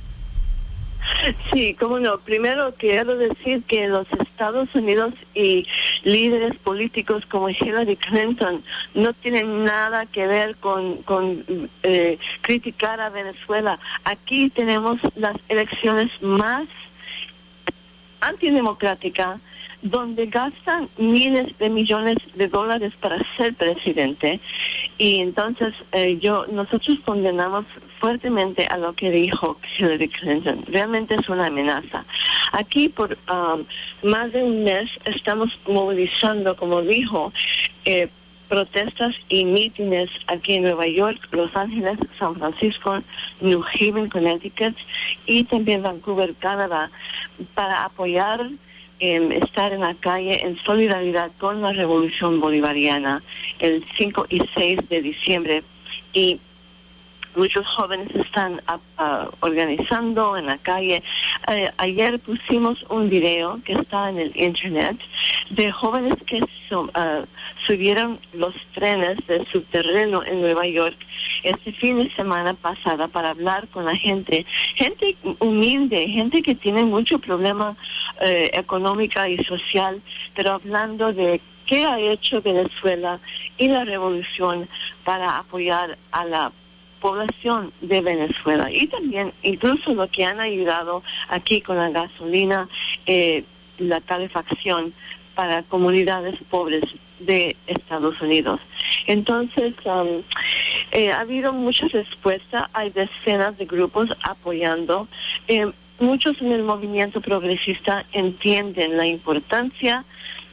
Sí, cómo no. Primero quiero decir que los Estados Unidos y líderes políticos como Hillary Clinton no tienen nada que ver con, con eh, criticar a Venezuela. Aquí tenemos las elecciones más antidemocráticas, donde gastan miles de millones de dólares para ser presidente, y entonces eh, yo nosotros condenamos fuertemente a lo que dijo Hillary Clinton. Realmente es una amenaza. Aquí por um, más de un mes estamos movilizando, como dijo, eh, protestas y mítines aquí en Nueva York, Los Ángeles, San Francisco, New Haven, Connecticut y también Vancouver, Canadá, para apoyar en estar en la calle en solidaridad con la Revolución Bolivariana el cinco y seis de diciembre. Y muchos jóvenes están uh, uh, organizando en la calle. Uh, ayer pusimos un video que está en el internet de jóvenes que su, uh, subieron los trenes de subterráneo en Nueva York este fin de semana pasada para hablar con la gente, gente humilde, gente que tiene mucho problema uh, económica y social, pero hablando de qué ha hecho Venezuela y la revolución para apoyar a la población de Venezuela y también incluso lo que han ayudado aquí con la gasolina, eh, la calefacción para comunidades pobres de Estados Unidos. Entonces, um, eh, ha habido mucha respuesta, hay decenas de grupos apoyando. Eh, muchos en el movimiento progresista entienden la importancia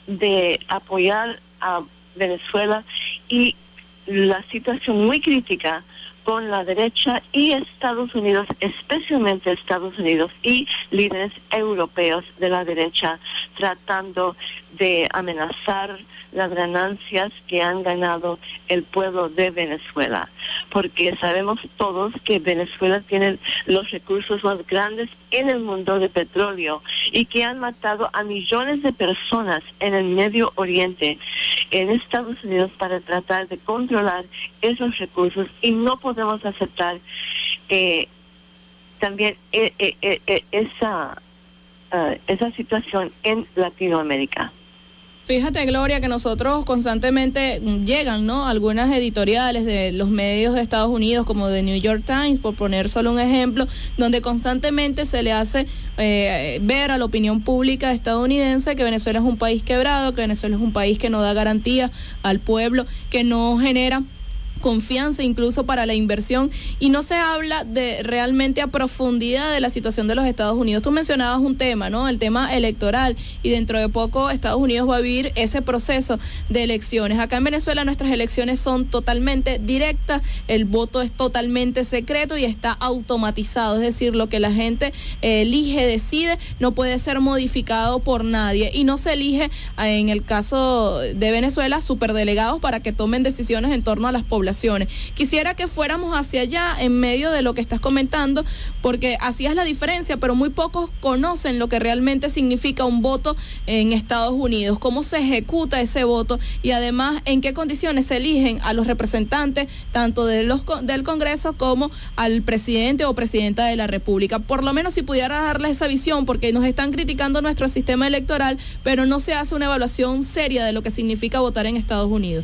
de apoyar a Venezuela y la situación muy crítica con la derecha y Estados Unidos, especialmente Estados Unidos y líderes europeos de la derecha, tratando de amenazar las ganancias que han ganado el pueblo de Venezuela, porque sabemos todos que Venezuela tiene los recursos más grandes en el mundo de petróleo y que han matado a millones de personas en el Medio Oriente, en Estados Unidos, para tratar de controlar esos recursos, y no podemos aceptar eh, también eh, eh, eh, esa, uh, esa situación en Latinoamérica. Fíjate, Gloria, que nosotros constantemente llegan, ¿no?, algunas editoriales de los medios de Estados Unidos, como The New York Times, por poner solo un ejemplo, donde constantemente se le hace eh, ver a la opinión pública estadounidense que Venezuela es un país quebrado, que Venezuela es un país que no da garantía al pueblo, que no genera confianza incluso para la inversión, y no se habla de realmente a profundidad de la situación de los Estados Unidos. Tú mencionabas un tema, ¿no?, el tema electoral, y dentro de poco Estados Unidos va a vivir ese proceso de elecciones. Acá en Venezuela nuestras elecciones son totalmente directas, el voto es totalmente secreto y está automatizado, es decir, lo que la gente eh, elige, decide, no puede ser modificado por nadie, y no se elige, en el caso de Venezuela, superdelegados para que tomen decisiones en torno a las poblaciones. Quisiera que fuéramos hacia allá en medio de lo que estás comentando, porque hacías la diferencia, pero muy pocos conocen lo que realmente significa un voto en Estados Unidos, cómo se ejecuta ese voto y además en qué condiciones se eligen a los representantes tanto de los del Congreso como al presidente o presidenta de la República. Por lo menos si pudiera darles esa visión, porque nos están criticando nuestro sistema electoral, pero no se hace una evaluación seria de lo que significa votar en Estados Unidos.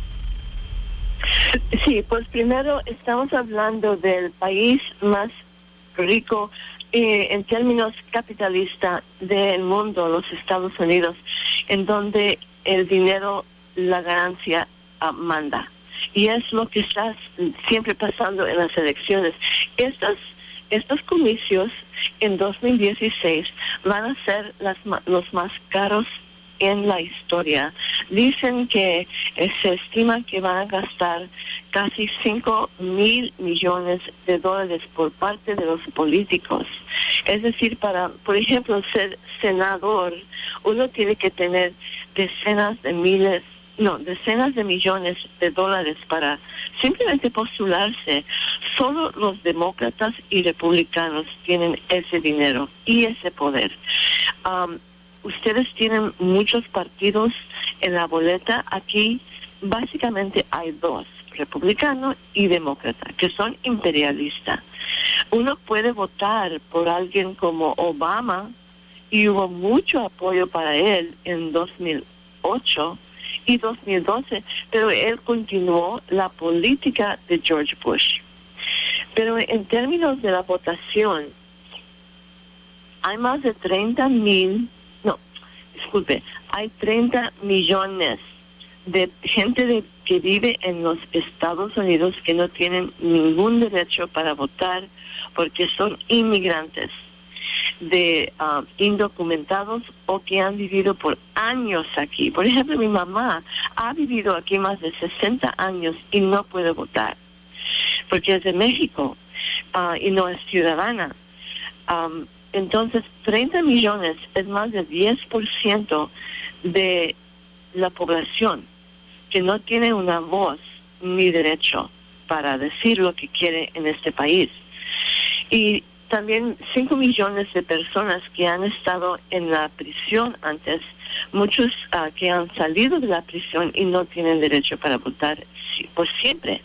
Sí, pues primero estamos hablando del país más rico eh, en términos capitalistas del mundo, los Estados Unidos, en donde el dinero, la ganancia, uh, manda. Y es lo que está siempre pasando en las elecciones. Estas, estos comicios en dos mil dieciséis van a ser las, los más caros en la historia. Dicen que eh, se estima que van a gastar casi cinco mil millones de dólares por parte de los políticos. Es decir, para, por ejemplo, ser senador, uno tiene que tener decenas de miles, no, decenas de millones de dólares para simplemente postularse. Solo los demócratas y republicanos tienen ese dinero y ese poder. Um, Ustedes tienen muchos partidos en la boleta. Aquí básicamente hay dos, republicano y demócrata, que son imperialistas. Uno puede votar por alguien como Obama, y hubo mucho apoyo para él en dos mil ocho y dos mil doce, pero él continuó la política de George Bush. Pero en términos de la votación, hay más de treinta mil Disculpe, hay treinta millones de gente de, que vive en los Estados Unidos que no tienen ningún derecho para votar porque son inmigrantes, de uh, indocumentados o que han vivido por años aquí. Por ejemplo, mi mamá ha vivido aquí más de sesenta años y no puede votar porque es de México uh, y no es ciudadana. Um, Entonces, treinta millones es más del diez por ciento de la población que no tiene una voz ni derecho para decir lo que quiere en este país. Y también cinco millones de personas que han estado en la prisión antes, muchos uh, que han salido de la prisión y no tienen derecho para votar por siempre.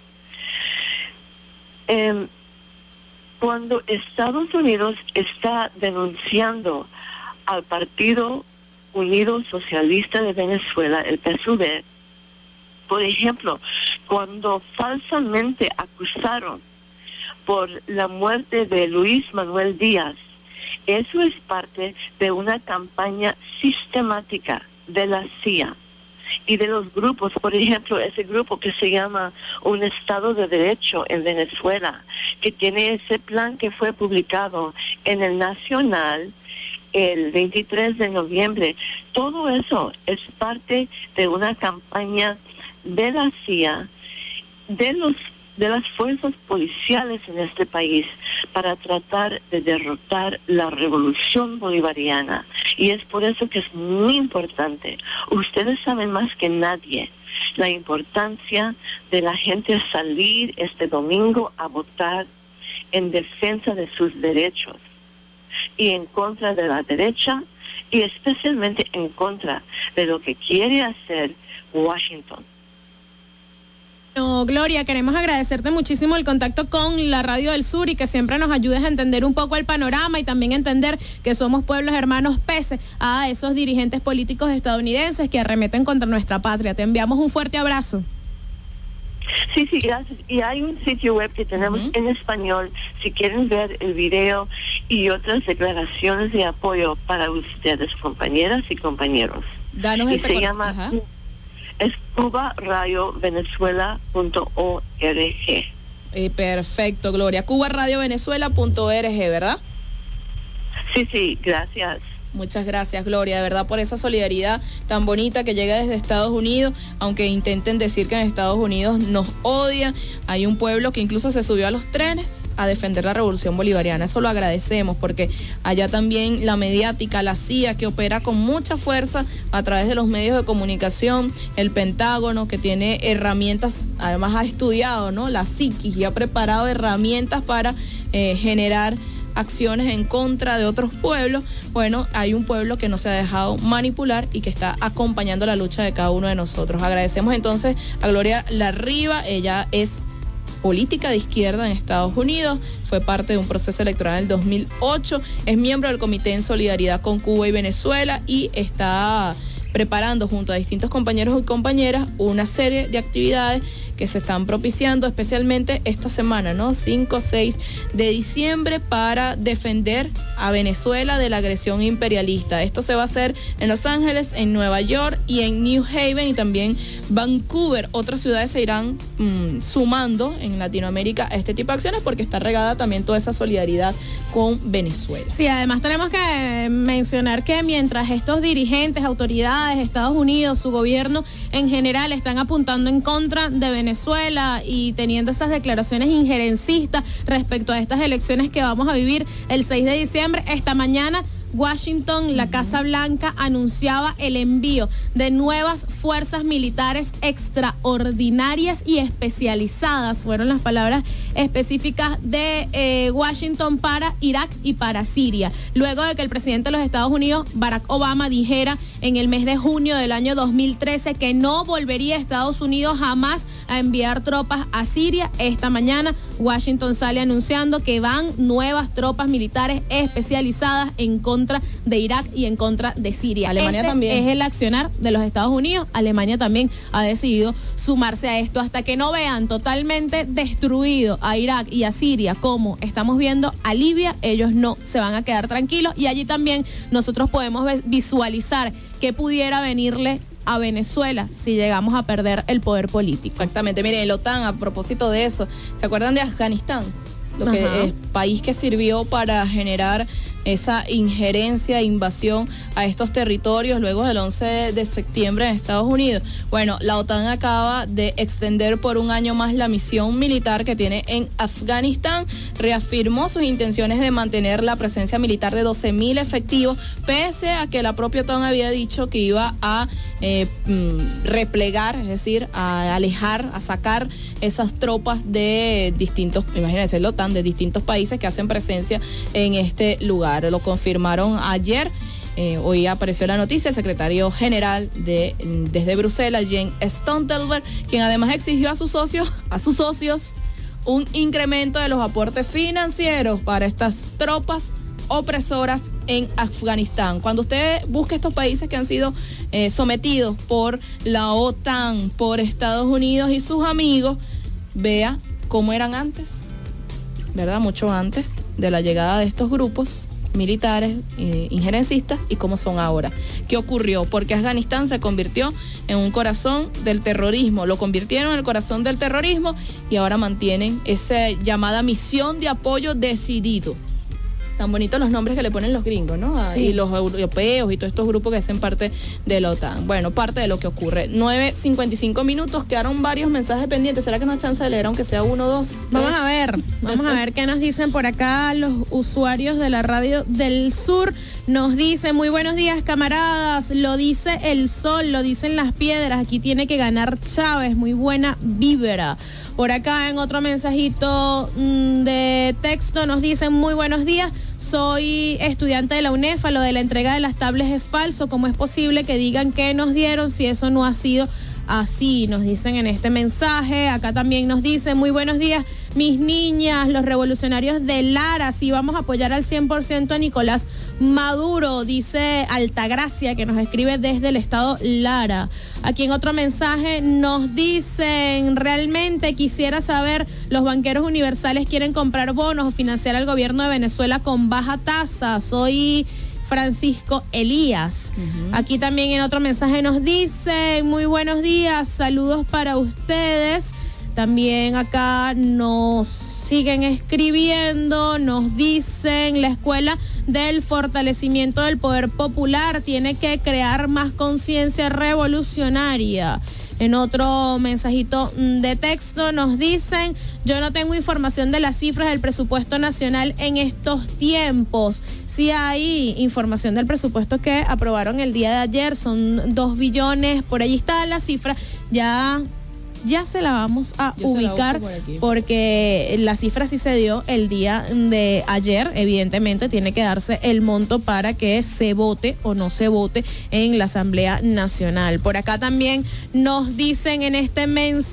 Eh, Cuando Estados Unidos está denunciando al Partido Unido Socialista de Venezuela, el P S U V, por ejemplo, cuando falsamente acusaron por la muerte de Luis Manuel Díaz. Eso es parte de una campaña sistemática de la C I A y de los grupos, por ejemplo, ese grupo que se llama Un Estado de Derecho en Venezuela, que tiene ese plan que fue publicado en el Nacional el veintitrés de noviembre. Todo eso es parte de una campaña de la C I A, de los de las fuerzas policiales en este país, para tratar de derrotar la revolución bolivariana. Y es por eso que es muy importante. Ustedes saben más que nadie la importancia de la gente salir este domingo a votar en defensa de sus derechos y en contra de la derecha, y especialmente en contra de lo que quiere hacer Washington. No, Gloria, queremos agradecerte muchísimo el contacto con la Radio del Sur y que siempre nos ayudes a entender un poco el panorama y también entender que somos pueblos hermanos pese a esos dirigentes políticos estadounidenses que arremeten contra nuestra patria. Te enviamos un fuerte abrazo. Sí, sí, gracias. Y hay un sitio web que tenemos uh-huh. en español, si quieren ver el video y otras declaraciones de apoyo para ustedes, compañeras y compañeros. Danos y ese se con... llama... Ajá. Es cuba radio venezuela punto org. Eh, perfecto, Gloria. cuba radio venezuela punto org, ¿verdad? Sí, sí, gracias. Muchas gracias, Gloria, de verdad, por esa solidaridad tan bonita que llega desde Estados Unidos, aunque intenten decir que en Estados Unidos nos odian. Hay un pueblo que incluso se subió a los trenes a defender la revolución bolivariana. Eso lo agradecemos, porque allá también la mediática, la C I A, que opera con mucha fuerza a través de los medios de comunicación, el Pentágono, que tiene herramientas, además ha estudiado, ¿no?, la psiquis y ha preparado herramientas para eh, generar acciones en contra de otros pueblos. Bueno, hay un pueblo que no se ha dejado manipular y que está acompañando la lucha de cada uno de nosotros. Agradecemos entonces a Gloria Larriva. Ella es política de izquierda en Estados Unidos, fue parte de un proceso electoral en el dos mil ocho, es miembro del Comité en Solidaridad con Cuba y Venezuela y está preparando junto a distintos compañeros y compañeras una serie de actividades que se están propiciando especialmente esta semana, ¿no? cinco, seis de diciembre, para defender a Venezuela de la agresión imperialista. Esto se va a hacer en Los Ángeles, en Nueva York y en New Haven y también Vancouver. Otras ciudades se irán mmm, sumando en Latinoamérica a este tipo de acciones porque está regada también toda esa solidaridad con Venezuela. Sí, además tenemos que mencionar que mientras estos dirigentes, autoridades, Estados Unidos, su gobierno en general están apuntando en contra de Venezuela y teniendo esas declaraciones injerencistas respecto a estas elecciones que vamos a vivir el seis de diciembre, esta mañana Washington, la Casa Blanca, anunciaba el envío de nuevas fuerzas militares extraordinarias y especializadas, fueron las palabras específicas de eh, Washington, para Irak y para Siria, luego de que el presidente de los Estados Unidos, Barack Obama, dijera en el mes de junio del año dos mil trece que no volvería a Estados Unidos jamás a enviar tropas a Siria. Esta mañana Washington sale anunciando que van nuevas tropas militares especializadas en contra de Irak y en contra de Siria. Alemania este también. Es el accionar de los Estados Unidos. Alemania también ha decidido sumarse a esto. Hasta que no vean totalmente destruido a Irak y a Siria, como estamos viendo a Libia, ellos no se van a quedar tranquilos, y allí también nosotros podemos visualizar qué pudiera venirle a Venezuela si llegamos a perder el poder político. Exactamente. Miren, el OTAN, a propósito de eso, ¿se acuerdan de Afganistán? Lo que Ajá. es país que sirvió para generar esa injerencia, invasión a estos territorios luego del once de septiembre en Estados Unidos. Bueno, la OTAN acaba de extender por un año más la misión militar que tiene en Afganistán, reafirmó sus intenciones de mantener la presencia militar de doce mil efectivos, pese a que la propia OTAN había dicho que iba a eh, replegar, es decir, a alejar, a sacar esas tropas de distintos, imagínense, la OTAN, de distintos países que hacen presencia en este lugar. Lo confirmaron ayer. Eh, hoy apareció la noticia, el secretario general de desde Bruselas, Jens Stoltenberg, quien además exigió a sus socios, a sus socios, un incremento de los aportes financieros para estas tropas opresoras en Afganistán. Cuando usted busque estos países que han sido eh, sometidos por la OTAN, por Estados Unidos y sus amigos, vea cómo eran antes ¿verdad? Mucho antes de la llegada de estos grupos militares, eh, injerencistas, y cómo son ahora. ¿Qué ocurrió? Porque Afganistán se convirtió en un corazón del terrorismo, lo convirtieron en el corazón del terrorismo y ahora mantienen esa llamada misión de apoyo decidido. Tan bonitos los nombres que le ponen los gringos, ¿no? Ah, Sí. Y los europeos y todos estos grupos que hacen parte de la OTAN. Bueno, parte de lo que ocurre. nueve cincuenta y cinco minutos, quedaron varios mensajes pendientes. ¿Será que no hay chance de leer aunque sea uno o dos? Vamos a ver, vamos a ver qué nos dicen por acá los usuarios de la radio del sur. Nos dice, muy buenos días, camaradas, lo dice el sol, lo dicen las piedras, aquí tiene que ganar Chávez, muy buena vibra. Por acá en otro mensajito mmm, de texto nos dicen, muy buenos días, soy estudiante de la UNEFA, lo de la entrega de las tablets es falso, ¿cómo es posible que digan que nos dieron si eso no ha sido así? Nos dicen en este mensaje. Acá también nos dicen, muy buenos días, mis niñas, los revolucionarios de Lara, sí vamos a apoyar al cien por ciento a Nicolás Maduro, dice Altagracia, que nos escribe desde el estado Lara. Aquí en otro mensaje nos dicen, realmente quisiera saber, los banqueros universales quieren comprar bonos o financiar al gobierno de Venezuela con baja tasa. Soy Francisco Elías. Uh-huh. Aquí también en otro mensaje nos dicen, muy buenos días, saludos para ustedes. También acá nos siguen escribiendo, nos dicen, la escuela del fortalecimiento del poder popular tiene que crear más conciencia revolucionaria. En otro mensajito de texto nos dicen, yo no tengo información de las cifras del presupuesto nacional en estos tiempos. Sí hay información del presupuesto que aprobaron el día de ayer, son dos billones, por allí está la cifra, ya... Ya se la vamos a Yo ubicar por porque la cifra sí se dio el día de ayer. Evidentemente tiene que darse el monto para que se vote o no se vote en la Asamblea Nacional. Por acá también nos dicen en este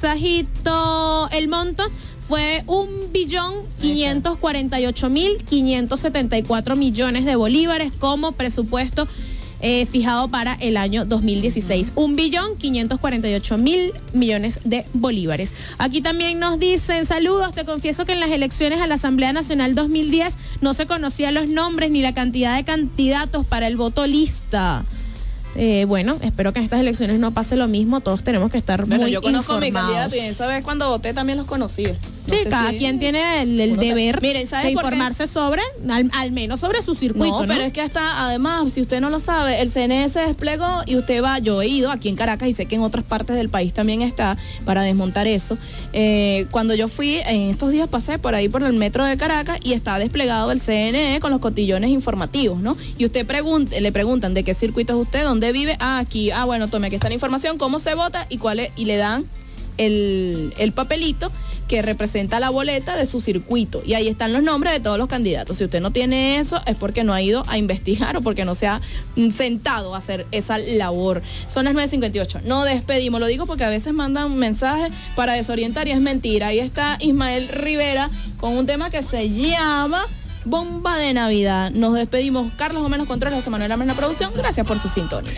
mensajito el monto fue un billón quinientos cuarenta y ocho mil quinientos setenta y cuatro millones de bolívares como presupuesto Eh, fijado para el año dos mil dieciséis. Un billón quinientos cuarenta y ocho mil millones de bolívares. Aquí también nos dicen, saludos, te confieso que en las elecciones a la Asamblea Nacional dos mil diez no se conocían los nombres ni la cantidad de candidatos para el voto lista. Eh, bueno, espero que en estas elecciones no pase lo mismo, todos tenemos que estar bueno, muy yo conozco informados. a mi candidato y esa vez cuando voté también los conocí. No sí, sé cada si quien tiene el, el deber Miren, ¿sabe de por qué? informarse sobre, al, al menos sobre su circuito, No, ¿no? pero es que hasta, además, si usted no lo sabe, el C N E se desplegó y usted va, yo he ido aquí en Caracas y sé que en otras partes del país también está, para desmontar eso. Eh, cuando yo fui, en estos días pasé por ahí por el metro de Caracas y está desplegado el C N E con los cotillones informativos, ¿no? Y usted pregunte, le preguntan de qué circuito es usted, dónde vive, ah, aquí, ah, bueno, tome, aquí está la información, cómo se vota y cuál es, y le dan el, el papelito que representa la boleta de su circuito y ahí están los nombres de todos los candidatos. Si usted no tiene eso es porque no ha ido a investigar o porque no se ha sentado a hacer esa labor. Son las nueve cincuenta y ocho. No despedimos, lo digo porque a veces mandan mensajes para desorientar y es mentira. Ahí está Ismael Rivera con un tema que se llama Bomba de Navidad. Nos despedimos. Carlos Gómez Controles, José Manuel Ames en la producción. Gracias por su sintonía.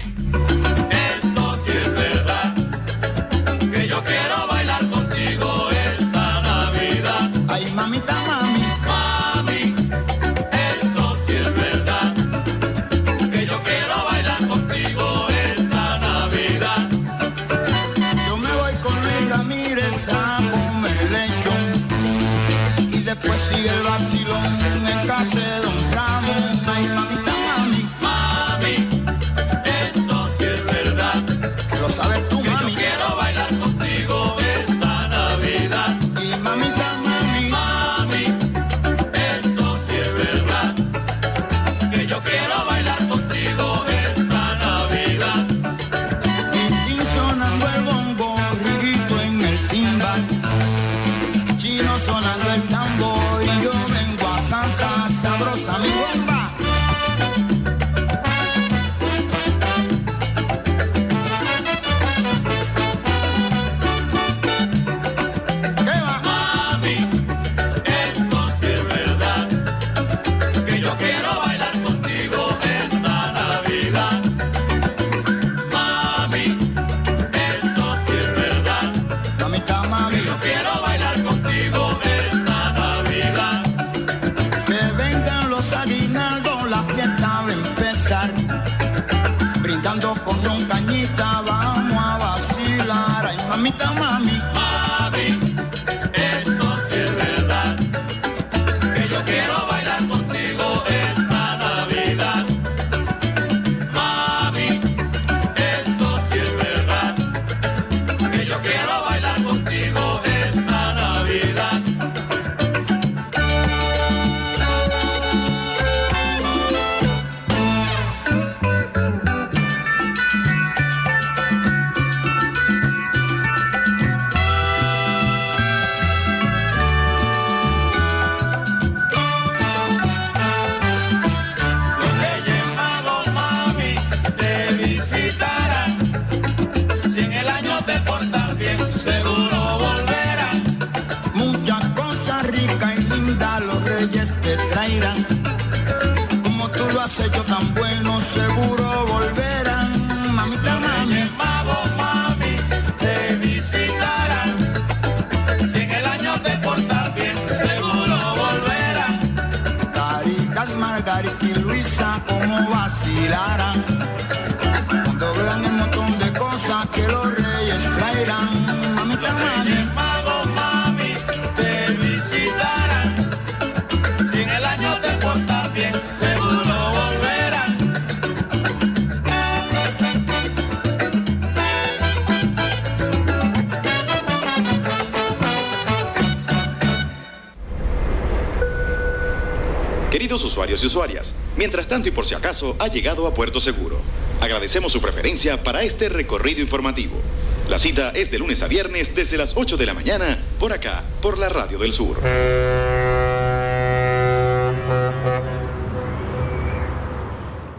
Esto sí es verdad, que yo quiero bailar contigo esta Navidad. Ay, mamita, mami, mami, esto sí es verdad, que yo quiero bailar contigo esta Navidad. yo me voy con Luis Ramírez a comer lechón y después sigue el vacilón en casa de Don Ramón. Ay, mamita, mami, mami, esto jubilaran. Cuando vean el montón de cosas que los reyes traerán. Mamita, mami. Mago, mami, te visitarán. Si en el año te portas bien, seguro volverán. Queridos usuarios y usuarias, mientras tanto y por si acaso ha llegado a Puerto Seguro. Agradecemos su preferencia para este recorrido informativo. La cita es de lunes a viernes desde las ocho de la mañana, por acá, por la Radio del Sur.